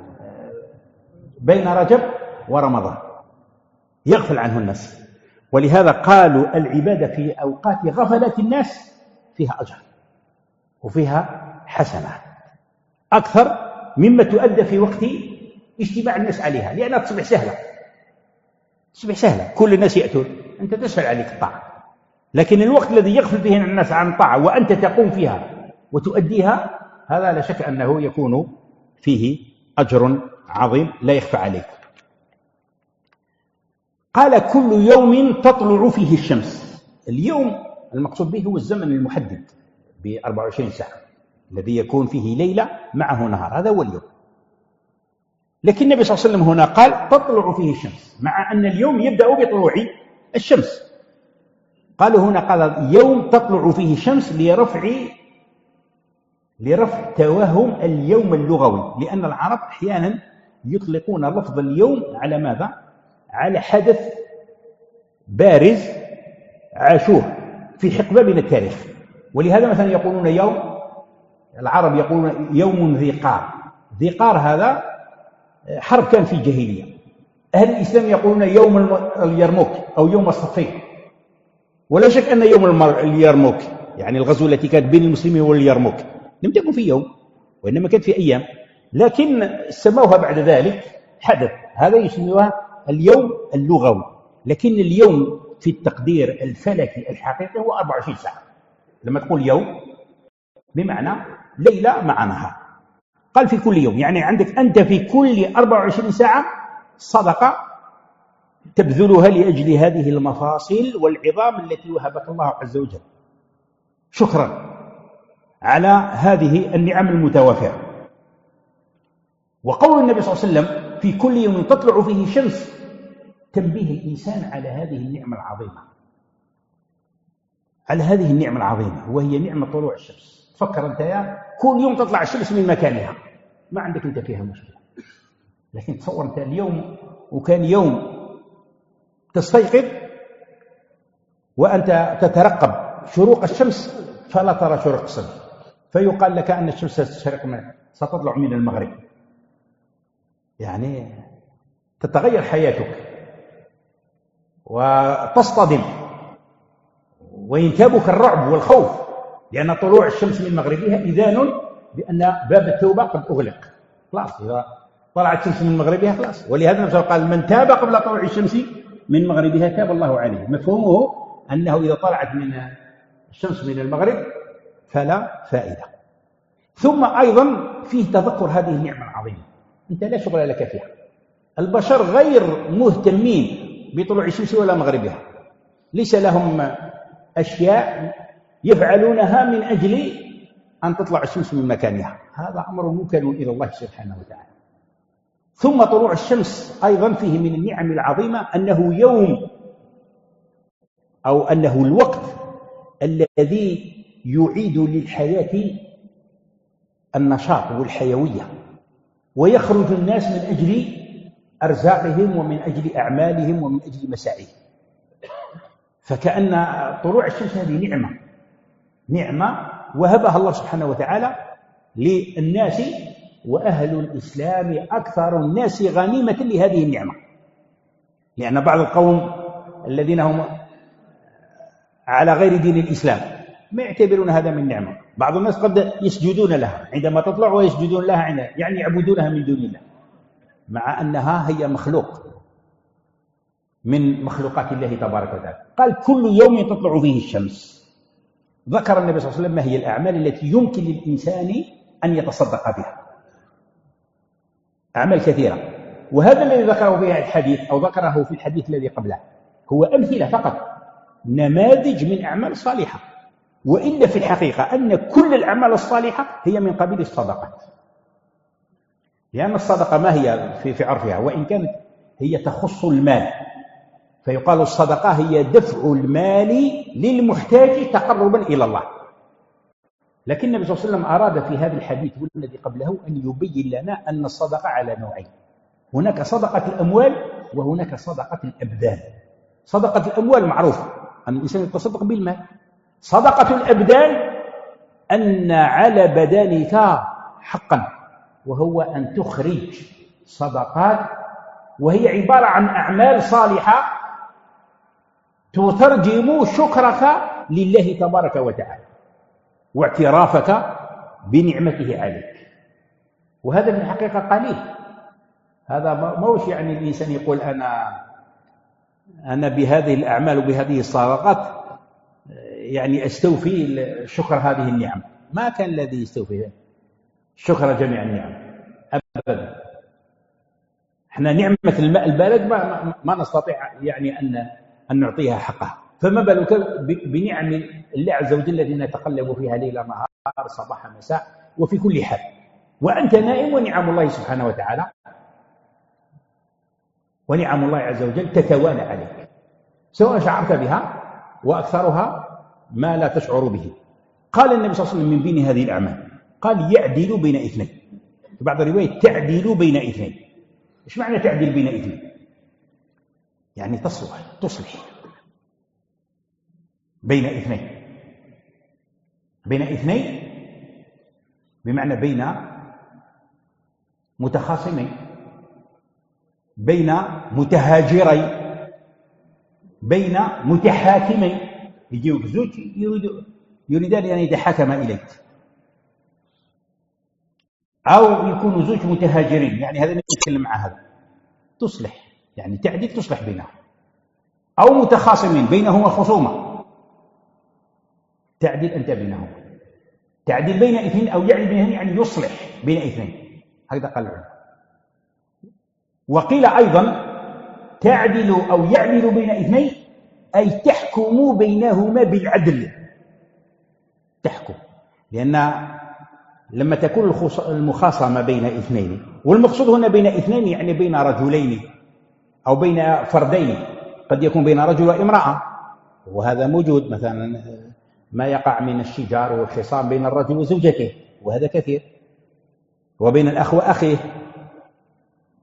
A: بين رجب ورمضان يغفل عنه الناس. ولهذا قالوا العبادة في أوقات غفلة الناس فيها أجر وفيها حسنة أكثر مما تؤدى في وقت اجتماع الناس عليها، لأنها تصبح سهلة تصبح سهلة كل الناس يأتون، أنت تسهل عليك الطاعة. لكن الوقت الذي يغفل فيه الناس عن الطاعة وأنت تقوم فيها وتؤديها، هذا لا شك أنه يكون فيه أجر عظيم لا يخفى عليك. قال كل يوم تطلع فيه الشمس. اليوم المقصود به هو الزمن المحدد ب أربع وعشرين ساعة الذي يكون فيه ليلة معه نهار، هذا هو اليوم. لكن النبي صلى الله عليه وسلم هنا قال تطلع فيه الشمس، مع أن اليوم يبدأ بطلوع الشمس. قالوا هنا قال يوم تطلع فيه الشمس لرفع لرفع توهم اليوم اللغوي، لأن العرب أحيانا يطلقون لفظ اليوم على ماذا؟ على حدث بارز عاشوه في حقبة من التاريخ. ولهذا مثلا يقولون يوم، العرب يقولون يوم ذي قار. ذي قار هذا حرب كان في الجاهلية. أهل الإسلام يقولون يوم اليرموك أو يوم الصفين. ولا شك أن يوم اليرموك يعني الغزوة التي كانت بين المسلمين واليرموك لم تكن في يوم، وإنما كانت في أيام، لكن سموها بعد ذلك حدث، هذا يسموها اليوم اللغوي. لكن اليوم في التقدير الفلكي الحقيقي هو أربع وعشرين ساعة. لما تقول يوم بمعنى ليلة مع نهار. قال في كل يوم، يعني عندك أنت في كل أربع وعشرين ساعة صدقة تبذلها لأجل هذه المفاصل والعظام التي وهبك الله عز وجل، شكرا على هذه النعم المتوافرة. وقول النبي صلى الله عليه وسلم في كل يوم تطلع فيه الشمس تنبيه الإنسان على هذه النعمة العظيمة، على هذه النعمة العظيمة وهي نعمة طلوع الشمس. تفكر أنت يا كل يوم تطلع الشمس من مكانها، ما عندك أنت فيها مشكلة. لكن تصور أنت اليوم وكان يوم تستيقظ وأنت تترقب شروق الشمس فلا ترى شروق الشمس، فيقال لك أن الشمس ستشرق من ستطلع من المغرب، يعني تتغير حياتك وتصطدم وينتابك الرعب والخوف، لأن طلوع الشمس من مغربها إذان بأن باب التوبة قد أغلق، خلاص إذا طلعت الشمس من مغربها خلاص. ولهذا النبي قال من تاب قبل طلوع الشمس من مغربها تاب الله عليه. مفهومه أنه إذا طلعت من الشمس من المغرب فلا فائدة. ثم أيضا فيه تذكر هذه النعمة العظيمة، أنت لا شغل لك فيها، البشر غير مهتمين بطلوع الشمس ولا مغربها، ليس لهم أشياء يفعلونها من أجل أن تطلع الشمس من مكانها، هذا أمر موكل إلى الله سبحانه وتعالى. ثم طلوع الشمس أيضا فيه من النعم العظيمة أنه يوم أو أنه الوقت الذي يعيد للحياة النشاط والحيوية، ويخرج الناس من أجل أرزاقهم ومن أجل أعمالهم ومن أجل مساعيهم. فكأن طلوع الشمس هذه نعمة نعمة وهبها الله سبحانه وتعالى للناس، وأهل الإسلام أكثر الناس غنيمة لهذه النعمة، لأن بعض القوم الذين هم على غير دين الإسلام ما يعتبرون هذا من نعمة. بعض الناس قد يسجدون لها عندما تطلع ويسجدون لها عندما يعني يعبدونها من دون الله، مع أنها هي مخلوق من مخلوقات الله تبارك وتعالى. قال كل يوم تطلع فيه الشمس. ذكر النبي صلى الله عليه وسلم ما هي الأعمال التي يمكن للإنسان أن يتصدق بها، أعمال كثيرة، وهذا الذي ذكره في الحديث أو ذكره في الحديث الذي قبله هو أمثلة فقط، نماذج من أعمال صالحة، وإلا في الحقيقة أن كل الأعمال الصالحة هي من قبيل الصدقات، لأن الصدقة ما هي في عرفها وإن كانت هي تخص المال، فيقال الصدقة هي دفع المال للمحتاج تقربا إلى الله. لكن النبي صلى الله عليه وسلم أراد في هذا الحديث والذي قبله أن يبين لنا أن الصدقة على نوعين، هناك صدقة الأموال وهناك صدقة الأبدان. صدقة الأموال معروف أن الإنسان يتصدق بالمال، صدقة الأبدان أن على بدنك حقا، وهو أن تخرج صدقات، وهي عبارة عن أعمال صالحة تترجم شكرك لله تبارك وتعالى واعترافك بنعمته عليك. وهذا في الحقيقة قليل، هذا ما هوش يعني الإنسان يقول أنا أنا بهذه الأعمال وبهذه الصدقات يعني أستوفي شكر هذه النعم. ما كان الذي يستوفي شكر جميع النعم أبدا. احنا نعمة الماء البارد ما, ما نستطيع يعني أن أن نعطيها حقها، فما بالك بنعم الله عز وجل التي نتقلب فيها ليل نهار صباح مساء وفي كل حال وأنت نائم، ونعم الله سبحانه وتعالى ونعم الله عز وجل تتوالى عليك سواء شعرت بها، وأكثرها ما لا تشعر به. قال النبي صلى الله عليه وسلم من بين هذه الأعمال قال يعدل بين اثنين، في بعض الروايات تعدل بين اثنين. ايش معنى تعدل بين اثنين؟ يعني تصلح تصلح بين اثنين، بين اثنين بمعنى بين متخاصمين، بين متهاجرين، بين متحاكمين. يجيوك زوج يريدان أن يتحاكما إليك، أو يكونوا زوج متهاجرين، يعني هذا نتكلم مع هذا تصلح، يعني تعدل تصلح بينهم، أو متخاصمين بينهما خصومة تعدل أنت بينهم. تعدل بين اثنين أو يعدل بينهم يعني يصلح بين اثنين، هكذا قال العلماء. وقيل أيضا تعدل أو يعدل بين اثنين أي تحكم بينهما بالعدل. تحكم، لأن لما تكون المخاصمة بين اثنين، والمقصود هنا بين اثنين يعني بين رجلين أو بين فردين، قد يكون بين رجل وامرأة، وهذا موجود، مثلا ما يقع من الشجار والخصام بين الرجل وزوجته، وهذا كثير، وبين الأخ وأخيه،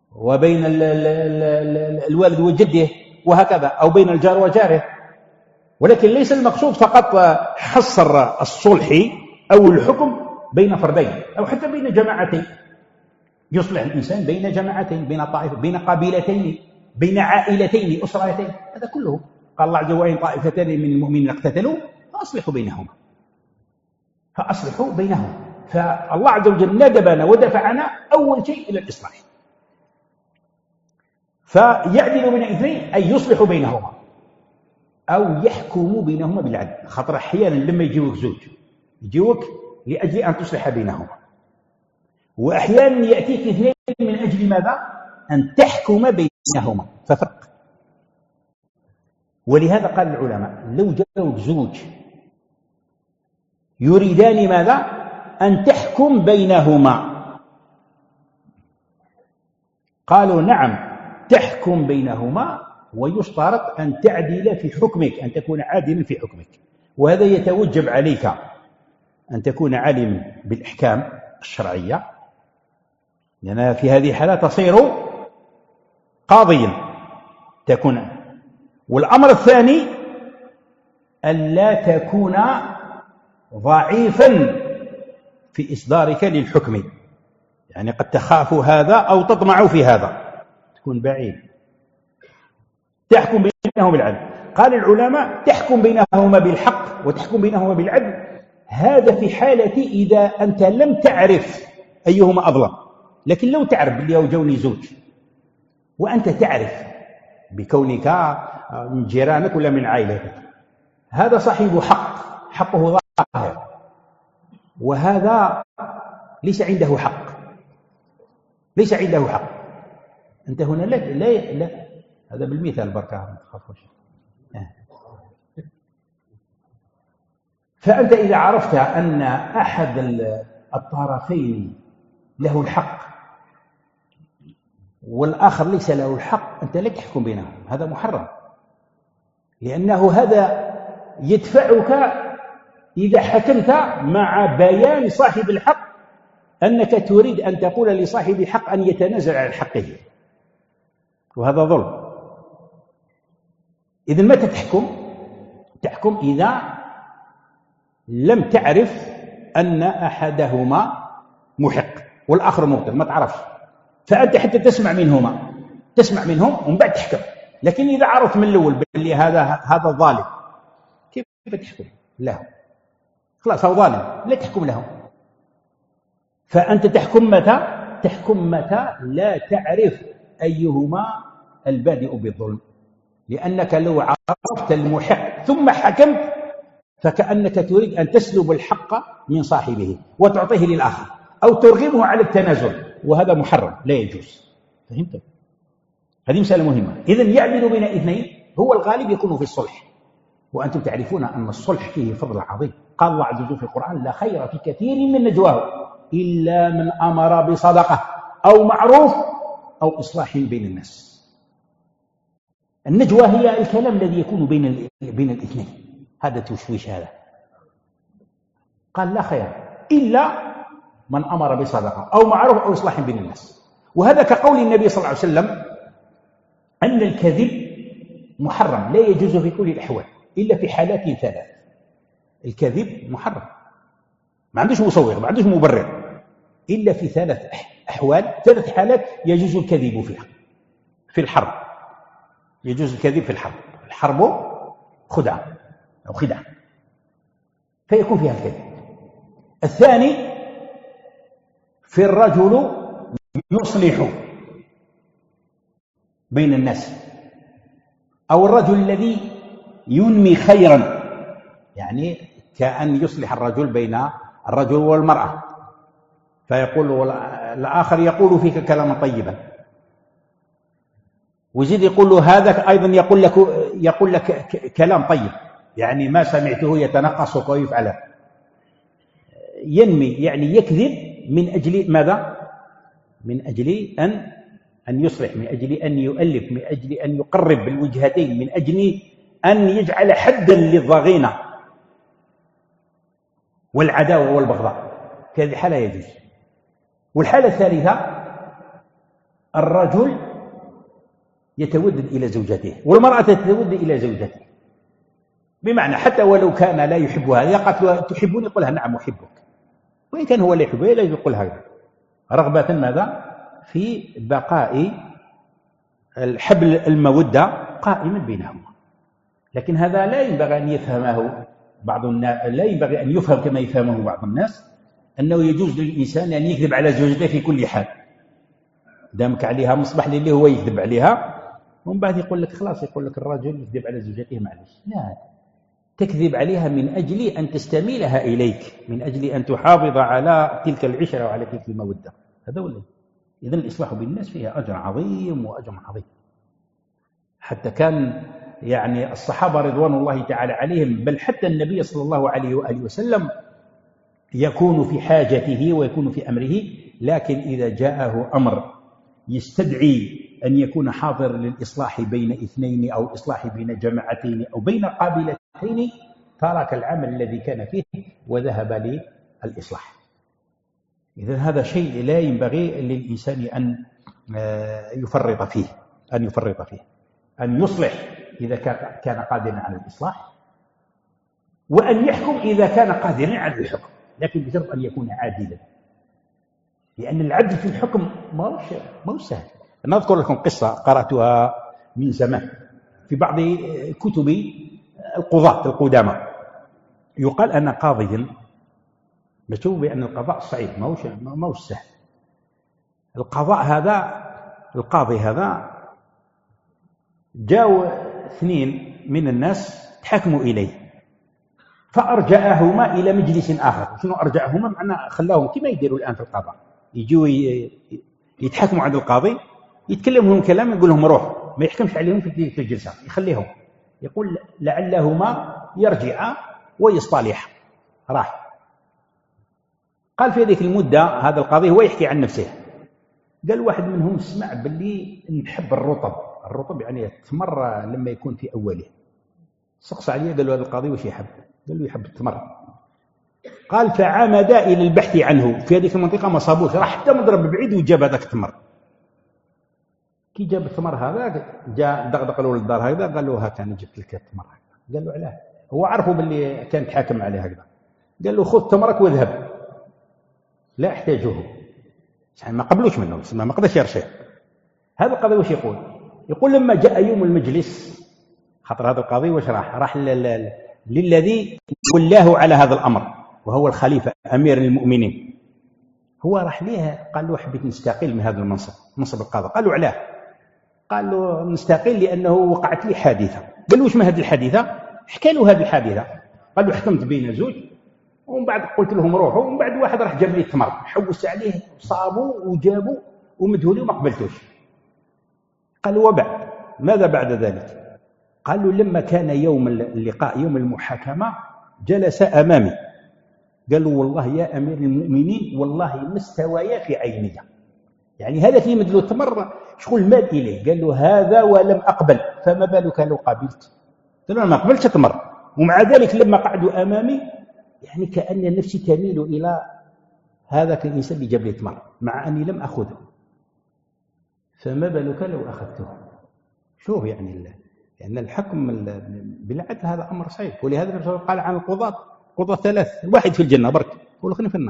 A: وبين ال ال ال الوالد وجده، وهكذا، أو بين الجار وجاره. ولكن ليس المقصود فقط حصر الصلح أو الحكم بين فردين أو حتى بين جماعتين. يصلح الإنسان بين جماعتين، بين طائفة، بين قبيلتين، بين عائلتين، أسرتين، هذا كله. قال الله عز وجل: وإن طائفتان من المؤمنين اقتتلوا فأصلحوا بينهما فأصلحوا بينهم. فالله عز وجل ندبنا ودفعنا أول شيء إلى الإصلاح. فيعدل بين اثنين أي يصلح بينهما أو يحكم بينهما بالعدل. خاطر أحيانا لما يجيوك زوج يجيوك لأجل أن تصلح بينهما، وأحيانا يأتيك اثنين من أجل ماذا؟ أن تحكم بينهما، ففرق. ولهذا قال العلماء: لو جاءوك زوج يريدان ماذا؟ أن تحكم بينهما، قالوا: نعم تحكم بينهما، ويشترط أن تعدل في حكمك، أن تكون عادلا في حكمك. وهذا يتوجب عليك أن تكون عالما بالأحكام الشرعية، لأن في هذه الحالة تصير قاضيا تكون. والأمر الثاني ألا تكون ضعيفا في إصدارك للحكم، يعني قد تخاف هذا أو تطمع في هذا، تكون بعيد. تحكم بينهم بالعدل. قال العلماء: تحكم بينهما بالحق وتحكم بينهما بالعدل، هذا في حالة إذا أنت لم تعرف أيهما أظلم. لكن لو تعرف باللي جوني زوج وأنت تعرف بكونك من جيرانك ولا من عائلتك، هذا صاحب حق، حقه ظاهر، وهذا ليس عنده حق، ليس عنده حق. أنت هنا لا لا, لا. هذا بالمثال بركة، ما تخافوش. فأنت إذا عرفت أن أحد الطرفين له الحق والآخر ليس له الحق، أنت لا تحكم بينهم، هذا محرم، لأنه هذا يدفعك إذا حكمت مع بيان صاحب الحق أنك تريد أن تقول لصاحب الحق أن يتنازل عن حقه، وهذا ظلم. إذن متى تحكم؟ تحكم إذا لم تعرف أن أحدهما محق والآخر مبطل، ما تعرفش، فأنت حتى تسمع منهما، تسمع منهم ومن بعد تحكم. لكن إذا عرفت من الأول باللي هذا هذا ظالم، كيف تحكم له؟ خلاص هو ظالم، لا تحكم له. فأنت تحكم متى؟ تحكم متى لا تعرف أيهما البادئ بالظلم، لأنك لو عرفت المحق ثم حكمت فكأنك تريد أن تسلب الحق من صاحبه وتعطيه للآخر أو ترغمه على التنازل، وهذا محرم لا يجوز. فهمت؟ هذه مسألة مهمة. إذن يعدل بين اثنين، هو الغالب يكون في الصلح، وأنتم تعرفون أن الصلح فيه فضل عظيم. قال الله عز وجل في القرآن: لا خير في كثير من نجواهم إلا من أمر بصدقة أو معروف أو إصلاح بين الناس. النجوى هي الكلام الذي يكون بين بين الاثنين، هذا تشويش. هذا قال: لا خير إلا من أمر بصدقة أو معروف أو إصلاح بين الناس. وهذا كقول النبي صلى الله عليه وسلم أن الكذب محرم، لا يجوز في كل الأحوال إلا في حالات ثلاث. الكذب محرم، ما عندوش مصور، ما عندوش مبرر، إلا في ثلاث أحوال، ثلاث حالات يجوز الكذب فيها. في الحرب يجوز الكذب، في الحرب، الحرب خدعة أو خدعة فيكون فيها الكذب. الثاني في الرجل يصلح بين الناس، أو الرجل الذي ينمي خيرا، يعني كأن يصلح الرجل بين الرجل والمرأة، فيقول الآخر يقول فيك كلاما طيبا، ويزيد يقول له هذا أيضا يقول لك يقول لك كلام طيب، يعني ما سمعته يتنقصك ويفعل، ينمي، يعني يكذب من أجل ماذا؟ من أجل أن أن يصلح، من أجل أن يؤلف، من أجل أن يقرب بالوجهتين، من أجل أن يجعل حدا للضغينة والعداوة والبغضاء. في هذه الحالة يجوز. والحالة الثالثة الرجل يتودد إلى زوجته والمرأة تتودد إلى زوجته، بمعنى حتى ولو كان لا يحبها، إذا قالت له تحبني يقولها نعم أحبك، وإن كان هو لا يحبها لا يقول هذا، رغبة ماذا؟ في بقاء الحبل المودة قائما بينهما. لكن هذا لا ينبغي أن يفهمه بعض الناس، لا ينبغي أن يفهم كما يفهمه بعض الناس أنه يجوز للإنسان أن يكذب على زوجته في كل حال، دامك عليها مصبح لله هو يكذب عليها، ومن بعد يقول لك خلاص، يقول لك الرجل يكذب على زوجته معلش. لا، تكذب عليها من أجل أن تستميلها إليك، من أجل أن تحافظ على تلك العشرة وعلى تلك المودة. هذا هو. إذن الإصلاح بالناس فيها أجر عظيم وأجر عظيم. حتى كان يعني الصحابة رضوان الله تعالى عليهم، بل حتى النبي صلى الله عليه وآله وسلم يكون في حاجته ويكون في أمره، لكن إذا جاءه أمر يستدعي أن يكون حاضر للإصلاح بين اثنين أو إصلاح بين جماعتين أو بين قابلتين، ترك العمل الذي كان فيه وذهب للإصلاح. إذن هذا شيء لا ينبغي للإنسان أن يفرط فيه، أن يفرط فيه أن يصلح إذا كان قادرا على الإصلاح، وأن يحكم إذا كان قادرا على الحكم، لكن بشرط أن يكون عادلا، لأن العدل في الحكم ما هو سهل. أنا أذكر لكم قصة قرأتها من زمان في بعض كتب القضاة القدامى. يقال أن قاضيا مكتوب بأن القضاء صعيب، ما هو سهل. القضاء هذا، القاضي هذا جاءوا اثنين من الناس تحكموا إليه، فأرجعهما إلى مجلس آخر. شنو أرجعهما؟ معناه خلاهم كما يديروا الآن في القضاء، يجوا يتحكموا عند القاضي، يتكلم لهم كلام، يقول لهم روح، ما يحكمش عليهم في الجلسة، يخليهم، يقول لعلهما يرجعا ويصطلحا. راح قال في هذه المدة هذا القاضي هو يحكي عن نفسه، قال واحد منهم اسمع باللي نحب الرطب، الرطب يعني التمر لما يكون في أوله. سقس عليه قال له هذا القاضي وش يحب؟ قال له يحب التمر. قال فعمد إلى البحث عنه في هذه المنطقة، ما صابوش، راح حتى مضرب بعيد وجاب هذاك التمر. كي جاب التمر هذا جاء دغدغ له للدار هكذا، قال له ها كان جبت لك التمر هكذا. قال له علاه؟ هو عرفه باللي كان تحاكم عليه هكذا. قال له خذ تمرك واذهب، لا احتاجه. ما قبلوش منه، ما قدرش يرشيه. هذا القاضي وش يقول؟ يقول لما جاء يوم المجلس، خاطر هذا القاضي وش راح؟ راح للذي ولاه على هذا الأمر وهو الخليفة أمير المؤمنين. هو راح ليه قال له حبيت نستقيل من هذا المنصب، منصب القاضي. قال له علاه؟ قال له نستقيل لأنه وقعت لي حادثة. قال له وش ما هذه الحادثة؟ حكى له هذه الحادثة. قال له حكمت بين زوج، ومن بعد قلت لهم روحوا، ومن بعد واحد راح جاب لي التمر، حوس عليه صابوا وجابوا ومدوا لي وما قبلتوش. قال له وبعد ماذا بعد ذلك؟ قال له لما كان يوم اللقاء يوم المحاكمة جلس أمامي، قال له والله يا أمير المؤمنين والله ما استوايا في عيني، يعني هذا في مدلو التمر شغل مال إليه. قال له هذا ولم أقبل، فما بالك لو قابلت؟ قال له أنا ما قبلتش التمر، ومع ذلك لما قعدوا أمامي يعني كأن نفسي تميل إلى هذا الإنسان اللي جاب لي التمر مع أني لم أخذه، فما بالك لو أخذته؟ شوف يعني الله، لأن الحكم بالعدل هذا أمر صعب. ولهذا الرسول قال عن القضاة قضاة ثلاث، واحد في الجنة برك والآخرين في النار: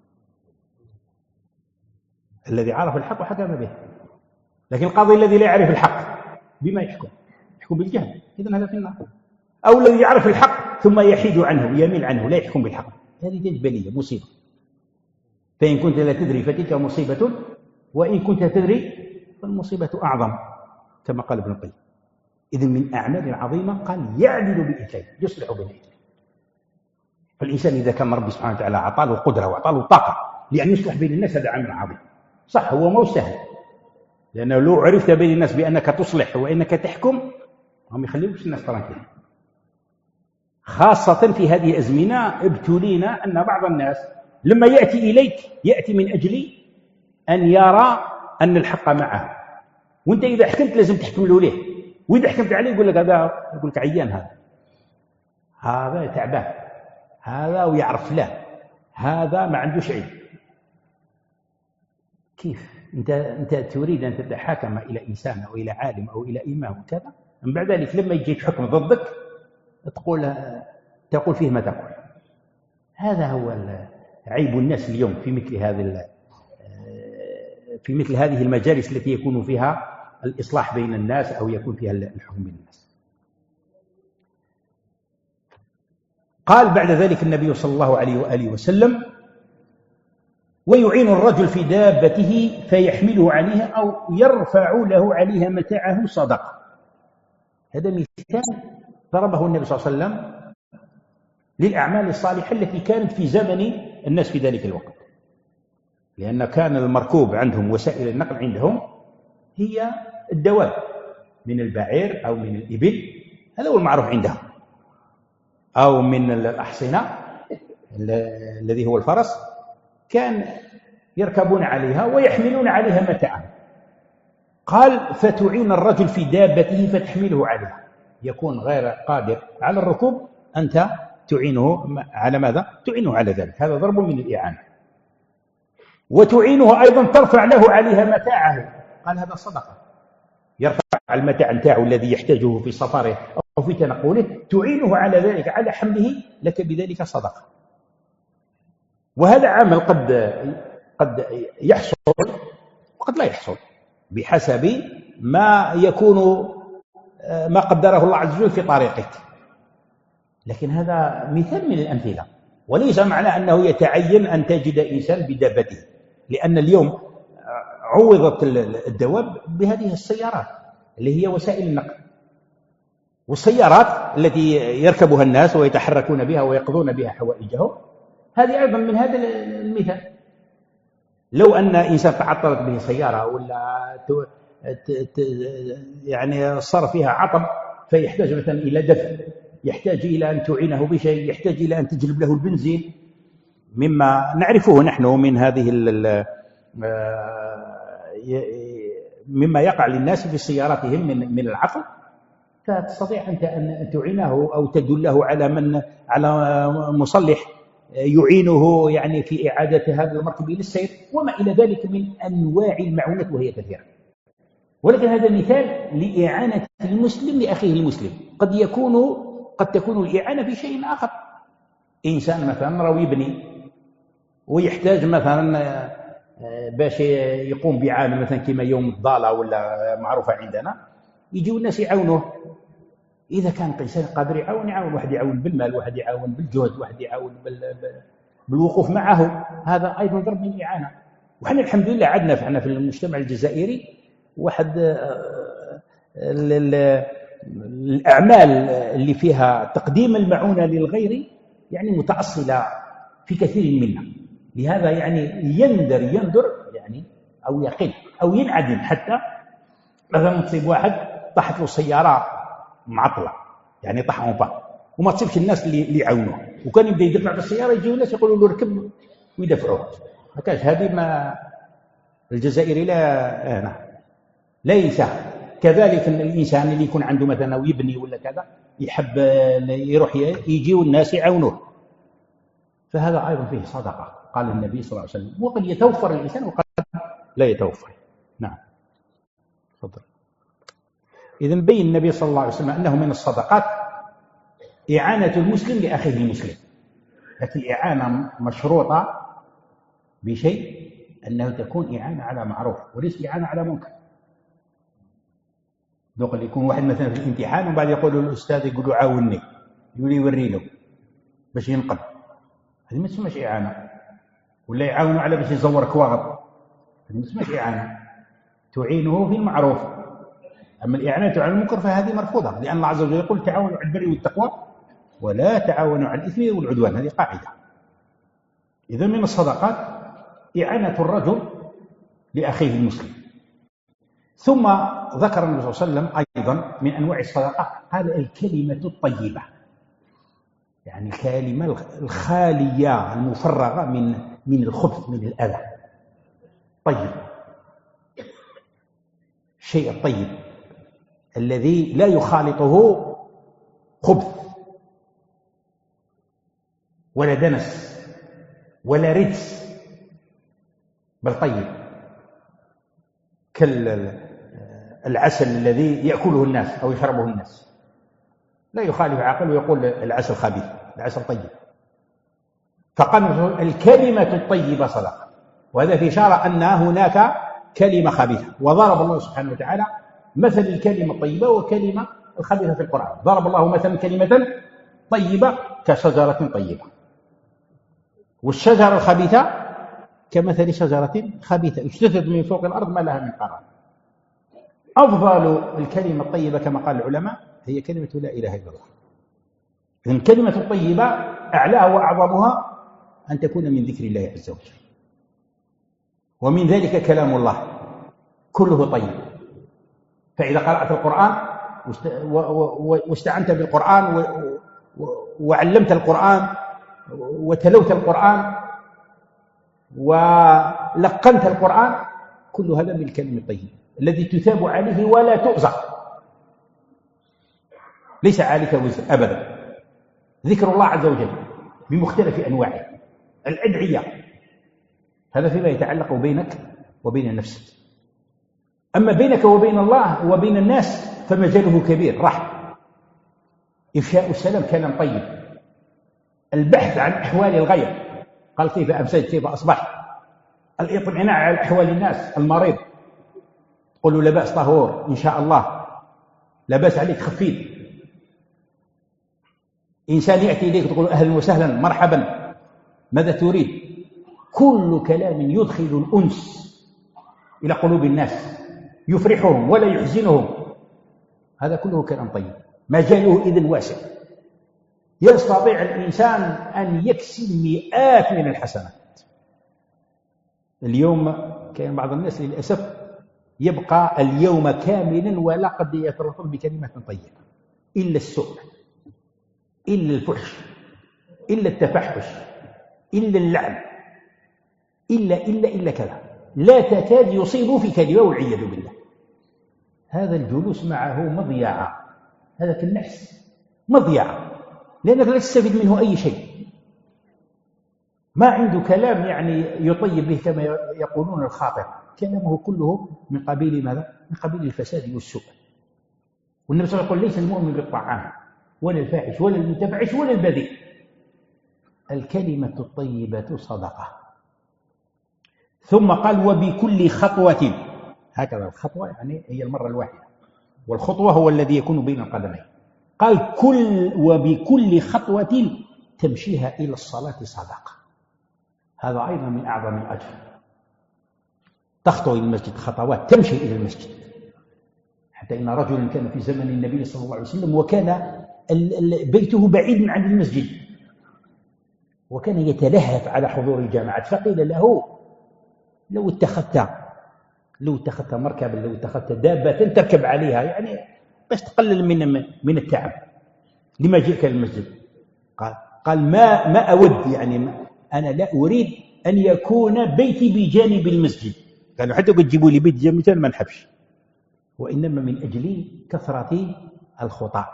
A: الذي عرف الحق وحكم به. لكن القاضي الذي لا يعرف الحق بما يحكم؟ يحكم بالجهل، إذن هذا في النار. أو الذي يعرف الحق ثم يحيد عنه يميل عنه لا يحكم بالحق، هذه جبلية مصيبة. فإن كنت لا تدري فتلك مصيبة، وإن كنت تدري فالمصيبة أعظم، كما قال ابن القيم. إذن من أعمال العظيمة قال يعدل بإثنين، يصلح بين اثنين. فالإنسان إذا كان ربي سبحانه وتعالى أعطاه القدرة وأعطاه الطاقة لأن يصلح بين الناس، هذا عمل عظيم. صح هو مو سهل، لأنه لو عرفت بين الناس بأنك تصلح وإنك تحكم هم يخليوش الناس ترانكين. خاصة في هذه الأزمنة ابتلينا أن بعض الناس لما يأتي إليك يأتي من أجل أن يرى أن الحق معه، وأنت إذا حكمت لازم تحكم له ليه، وإذا حكمت عليه يقول لك هذا، يقول لك عيان، هذا هذا تعبان، هذا ويعرف لا، هذا ما عندوش علم. كيف أنت أنت تريد أن تتحاكم إلى إنسان أو إلى عالم أو إلى إمام وكذا، من بعد ذلك لما يجيك حكم ضدك تقول تقول فيه ما تقول. هذا هو عيب الناس اليوم في مثل هذه في مثل هذه المجالس التي يكون فيها الإصلاح بين الناس أو يكون فيها الحكم بين الناس. قال بعد ذلك النبي صلى الله عليه وآله وسلم: ويعين الرجل في دابته فيحمله عليها أو يرفع له عليها متاعه صدقة. هذا مثال ضربه النبي صلى الله عليه وسلم للأعمال الصالحة التي كانت في زمن الناس في ذلك الوقت، لأن كان المركوب عندهم، وسائل النقل عندهم هي الدواب من البعير أو من الإبل، هذا هو المعروف عندهم، أو من الأحصنة الذي هو الفرس، كان يركبون عليها ويحملون عليها متاعا. قال: فتعين الرجل في دابته فتحمله عليها، يكون غير قادر على الركوب، أنت تعينه على ماذا؟ تعينه على ذلك. هذا ضرب من الإعانة. وتعينه أيضا ترفع له عليها متاعه، قال هذا صدقة، يرفع المتاع نتاعه الذي يحتاجه في سفره أو في تنقله، تعينه على ذلك، على حمله، لك بذلك صدقة. وهذا عمل قد قد يحصل وقد لا يحصل بحسب ما يكون ما قدره الله عز وجل في طريقك، لكن هذا مثال من الأمثلة، وليس معنى أنه يتعين أن تجد إنسان بدابته، لأن اليوم عوضت الدواب بهذه السيارات اللي هي وسائل النقل، والسيارات التي يركبها الناس ويتحركون بها ويقضون بها حوائجهم، هذه أيضا من هذا المثال. لو أن إنسان تعطلت به سيارة ولا يعني صار فيها عطب فيحتاج مثلا إلى دفع، يحتاج إلى أن تعينه بشيء، يحتاج إلى أن تجلب له البنزين، مما نعرفه نحن من هذه مما يقع للناس في سياراتهم من من العطل، فتستطيع أنت أن تعينه أو تدله على من على مصلح يعينه يعني في إعادة هذا المركب إلى السير وما إلى ذلك من أنواع المعونات، وهي كثيرة. ولكن هذا مثال لإعانة المسلم لأخيه المسلم. قد يكون قد تكون الإعانة في شيء آخر، إنسان مثلا راه يبني ويحتاج مثلا باش يقوم بعمل مثلا كما يوم الضالة ولا معروفة عندنا، يجيو الناس يعاونوه. إذا كان إنسان قادر يعاون يعاون، واحد يعاون بالمال، واحد يعاون بالجهد، واحد يعاون بالوقوف معه، هذا أيضا ضرب من الإعانة. وحنا الحمد لله عندنا فعنا في المجتمع الجزائري واحد الأعمال اللي فيها تقديم المعونة للغير يعني متأصلة في كثير منها. لهذا يعني يندر يندر يعني أو يقل أو ينعدم، حتى مثلا تصيب واحد طاحت له سيارة معطلة يعني طاح اون بان وما تصيبش الناس اللي يعاونوه، وكان يبدا يدفع بالسيارة يجيو الناس يقولوا له ركب ويدفعوه. ما كانش هذه ما الجزائري لا هنا ليس كذلك. الإنسان اللي يكون عنده مثلا أو يبني ولا كذا يحب يروح يجيو الناس يعاونوه، فهذا أيضا فيه صدقة قال النبي صلى الله عليه وسلم. وقد يتوفر الإنسان وقد لا يتوفر. نعم تفضل. إذن بين النبي صلى الله عليه وسلم أنه من الصدقات إعانة المسلم لأخيه المسلم، لكن الإعانة مشروطة بشيء، أنه تكون إعانة على معروف وليس إعانة على منكر. دوك يكون واحد مثلا في الامتحان وبعد يقول الأستاذ يقول له عاونني، يقول لي يوري له باش ينقذ، هذه ما تسمىش إعانة. ولا يعاونوا على باش يزور كواغط، هذه ما تسمىش إعانة. تعينه في المعروف. أما الإعانة على المنكر فهذه مرفوضة، لأن الله عز وجل يقول تعاونوا على البر والتقوى ولا تعاونوا على الإثم والعدوان، هذه قاعدة. إذن من الصدقات إعانة الرجل لأخيه المسلم. ثم ذكر النبي صلى الله عليه وسلم أيضا من أنواع الصدقات قال الكلمة الطيبة، يعني الكلمة الخالية المفرغة من من الخبث من الأذى. طيب، الشيء الطيب الذي لا يخالطه خبث ولا دنس ولا رجس، بل طيب كالعسل الذي يأكله الناس أو يشربه الناس. لا يخالف عاقل ويقول العسل خبيث، العسل طيب. فقال الكلمة الطيبة صدقة، وهذا في إشارة أن هناك كلمة خبيثة. وضرب الله سبحانه وتعالى مثل الكلمة الطيبة وكلمة الخبيثة في القرآن. ضرب الله مثلا كلمة طيبة كشجرة طيبة، والشجرة الخبيثة كمثل شجرة خبيثة اجتثت من فوق الأرض ما لها من قرار. أفضل الكلمة الطيبة كما قال العلماء هي كلمة لا إله إلا الله. إذن كلمة الطيبة أعلاها وأعظمها أن تكون من ذكر الله عز وجل. ومن ذلك كلام الله كله طيب. فإذا قرأت القرآن واستعنت بالقرآن وعلمت القرآن وتلوت القرآن ولقنت القرآن، كل هذا من الكلم الطيب الذي تثاب عليه ولا تؤزر، ليس عليك وزر أبدا. ذكر الله عز وجل بمختلف أنواعه، الأدعية، هذا فيما يتعلق بينك وبين نفسك. أما بينك وبين الله وبين الناس فمجاله كبير، رحم، إفشاء السلام كلام طيب، البحث عن أحوال الغير، قال كيف أمسيت كيف أصبحت، الإطمئنان على أحوال الناس، المريض تقول له لا بأس طهور إن شاء الله، لا بأس عليك خفيف. إنسان يأتي إليك تقول أهلا وسهلا مرحبا ماذا تريد. كل كلام يدخل الأنس إلى قلوب الناس يفرحهم ولا يحزنهم، هذا كله كلام طيب. مجاله إذن واسع، يستطيع الإنسان أن يكسب مئات من الحسنات. اليوم كان بعض الناس للأسف يبقى اليوم كاملا ولا قد يتلفظ بكلمة طيبة، إلا السوء، إلا الفحش، إلا التفحش، إلا اللعن، إلا إلا إلا كذا، لا تكاد يصيب في كلمة والعياذ بالله. هذا الجلوس معه مضيعة، هذا كالنحس مضيعة، لأنك لا تستفيد منه أي شيء، ما عنده كلام يعني يطيب به كما يقولون الخاطر، كلامه كله من قبيل ماذا؟ من قبيل الفساد والسوء. والنبي صلى الله عليه وسلم يقول ليس المؤمن بالطعام ولا الفاحش ولا المتبعش ولا البذيء. الكلمة الطيبة صدقة. ثم قال وبكل خطوة، هكذا الخطوة يعني هي المرة الواحدة، والخطوة هو الذي يكون بين القدمين. قال كل وبكل خطوة تمشيها إلى الصلاة صدقة، هذا أيضا من أعظم الأجر. تخطو إلى المسجد خطوات، تمشي إلى المسجد. حتى إن رجلا كان في زمن النبي صلى الله عليه وسلم وكان بيته بعيد عن المسجد، وكان يتلهف على حضور الجامعة، فقيل له لو اتخذت لو اتخذت مركبا، لو اتخذت دابة تركب عليها يعني باش تقلل من من التعب، لما جئت للمسجد؟ قال قال ما ما أود يعني أنا لا أريد أن يكون بيتي بجانب المسجد. قالوا حتى تجيبوا لي بيت جنب ما نحبش، وإنما من أجل كثرة الخطى،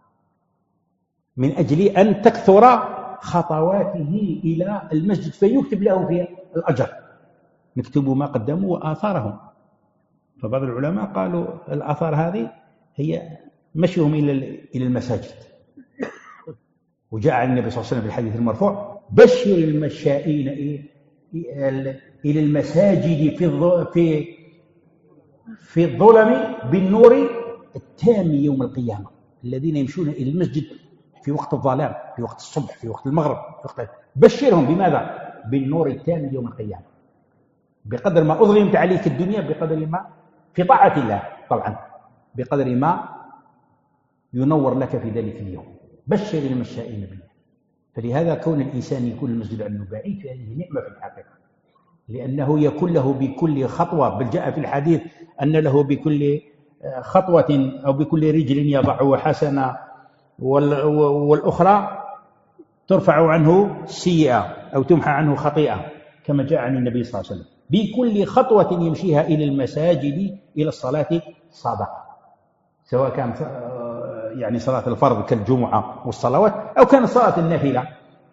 A: من أجل أن تكثر خطواته إلى المسجد فيكتب له فيها الأجر، نكتب ما قدموا وآثارهم. فبعض العلماء قالوا الآثار هذه هي مشيهم إلى إلى المساجد. وجاء عن النبي صلى الله عليه وسلم في الحديث المرفوع بشر المشائين إلى المساجد في في في الظلم بالنور التام يوم القيامة، الذين يمشون إلى المسجد في وقت الظلام، في وقت الصبح، في وقت المغرب، في وقت بشرهم بماذا؟ بالنور التام يوم القيامة. بقدر ما أظلمت عليك الدنيا، بقدر ما في طاعة الله طبعا، بقدر ما ينور لك في ذلك اليوم. بشر المشائين بالله. فلهذا كون الإنسان يكون المسجد عنه بعيد فهذه نعمة في الحقيقة، لأنه يكون له بكل خطوة، بل جاء في الحديث أن له بكل خطوة أو بكل رجل يضعها حسنة والأخرى ترفع عنه سيئة أو تمحى عنه خطيئة، كما جاء عن النبي صلى الله عليه وسلم. بكل خطوة يمشيها إلى المساجد إلى الصلاة صدقة، سواء كان يعني صلاة الفرض كالجمعة والصلوات، أو كان صلاة النافلة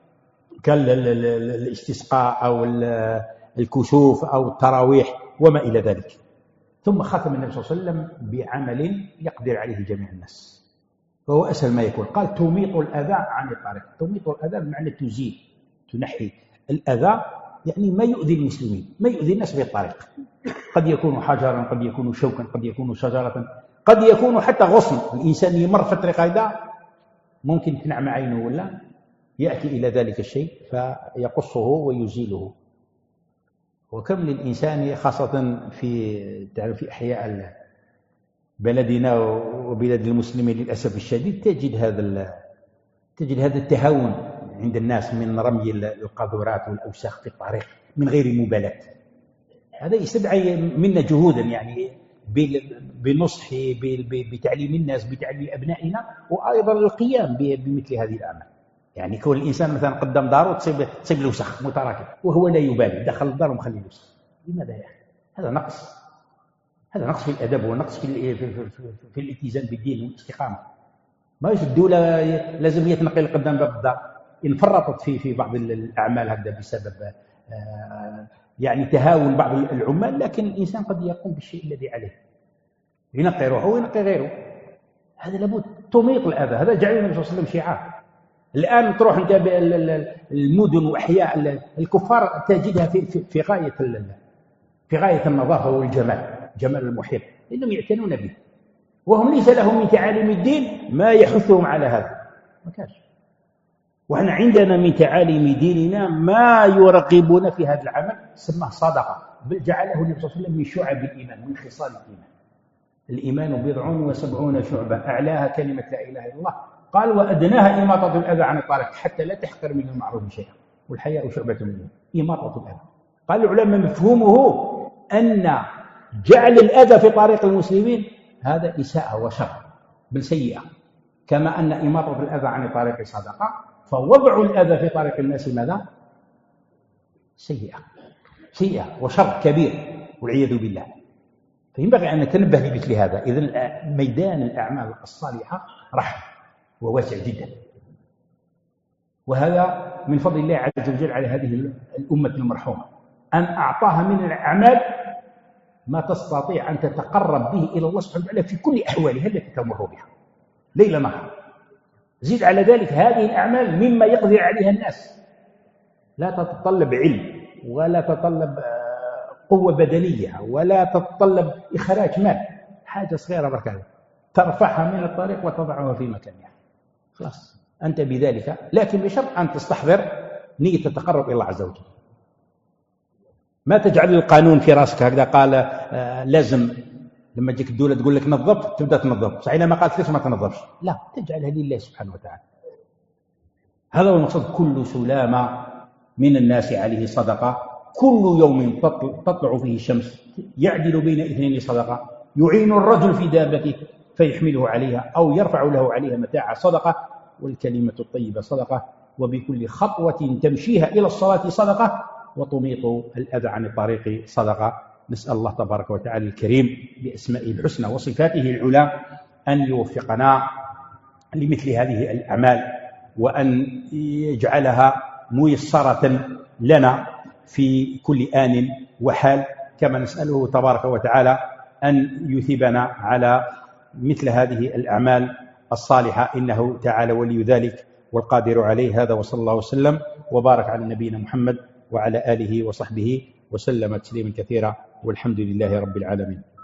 A: كالاستسقاء أو الكسوف أو التراويح وما إلى ذلك. ثم ختم النبي صلى الله عليه وسلم بعمل يقدر عليه جميع الناس، فهو أسهل ما يكون. قال تميط الأذى عن الطريق. تميط الأذى بمعنى تزيل، تنحي الأذى، يعني ما يؤذي المسلمين، ما يؤذي الناس في الطريق. قد يكون حجرا، قد يكون شوكا، قد يكون شجرة، قد يكون حتى غصن. الإنسان يمر في الطريق هذا ممكن تنعم عينه ولا يأتي إلى ذلك الشيء فيقصه ويزيله. وكم للإنسان خاصة في في أحياء بلدنا وبلاد المسلمين للأسف الشديد تجد هذا تجد هذا التهاون عند الناس من رمي القاذورات والأوساخ في الطريق من غير مبالاة. هذا يستدعي منا جهودا، يعني بنصح، بتعليم الناس، بتعليم أبنائنا، وأيضا القيام بمثل هذه الأعمال. يعني كون الإنسان مثلا قدام داره تصيب تصيب له وسخ متراكم وهو لا يبالي، دخل الدار ومخلي له وسخ، لماذا يا أخي؟ هذا نقص، هذا نقص في الأدب ونقص في في, في, في, في الالتزام بالدين والاستقامة. ما يش الدولة لازم هي تنقل قدام باب الدار. إن فرطت في في بعض الأعمال هذا بسبب آه يعني تهاون بعض العمال، لكن الإنسان قد يقوم بالشيء الذي عليه، ينقي روحه وينقي غيره. هذا لابد تميط الأذى. هذا جعل النبي صلى الله عليه وسلم شعار. الآن تروح أنت المدن وأحياء الكفار تجدها في في غاية في غاية النظافة والجمال، جمال المحيط، لأنهم يعتنون به، وهم ليس لهم من تعاليم الدين ما يحثهم على هذا. ما كانش. وأنا عندنا من تعاليم ديننا ما يرغبون في هذا العمل، سماه صدقة، بل جعله النبي صلى الله عليه وسلم من شعب الإيمان، من خصال الإيمان. الإيمان بضع وسبعون شعبة، أعلاها كلمة لا إله إلا الله، قال وأدناها إماطة الأذى عن الطريق حتى لا تحقر من المعروف شيئا، والحياء شعبة منه. إماطة الأذى. قال العلماء مفهومه أن جعل الأذى في طريق المسلمين هذا إساءة وشر بل سيئة، كما أن إماطة الأذى عن الطريق صدقة، فوضع الأذى في طريق الناس ماذا؟ سيئة، سيئة وشر كبير والعياذ بالله. فينبغي أن نتنبه لمثل هذا. إذن ميدان الأعمال الصالحة رحب وواسع جدا، وهذا من فضل الله عز وجل على هذه الأمة المرحومة، أن أعطاها من الأعمال ما تستطيع أن تتقرب به إلى الله سبحانه وتعالى في كل أحوالها التي تمر بها ليل نهار. زيد على ذلك هذه الأعمال مما يقدر عليها الناس، لا تتطلب علم ولا تتطلب قوة بدنية ولا تتطلب إخراج مال، حاجة صغيرة بركة ترفعها من الطريق وتضعها في مكانها، خلاص أنت بذلك، لكن بشرط أن تستحضر نية تتقرب إلى الله عز وجل. ما تجعل القانون في راسك هكذا قال آه لازم لما تجيك الدولة تقول لك نظف تبدأ تنظف، صحيح ما قالت ليش ما تنظفش، لا، تجعلها لله سبحانه وتعالى. هذا هو المقصود. كل سلامة من الناس عليه صدقة، كل يوم تطلع فيه الشمس يعدل بين اثنين صدقة، يعين الرجل في دابته فيحمله عليها أو يرفع له عليها متاع صدقة، والكلمة الطيبة صدقة، وبكل خطوة تمشيها إلى الصلاة صدقة، وتميط الأذى عن الطريق صدقة. نسأل الله تبارك وتعالى الكريم بأسمائه الحسنى وصفاته العلى أن يوفقنا لمثل هذه الأعمال، وأن يجعلها ميسرة لنا في كل آن وحال، كما نسأله تبارك وتعالى أن يثيبنا على مثل هذه الأعمال الصالحة، إنه تعالى ولي ذلك والقادر عليه. هذا وصلى الله وسلم وبارك على نبينا محمد وعلى آله وصحبه وسلم تسليما كثيرا، والحمد لله رب العالمين.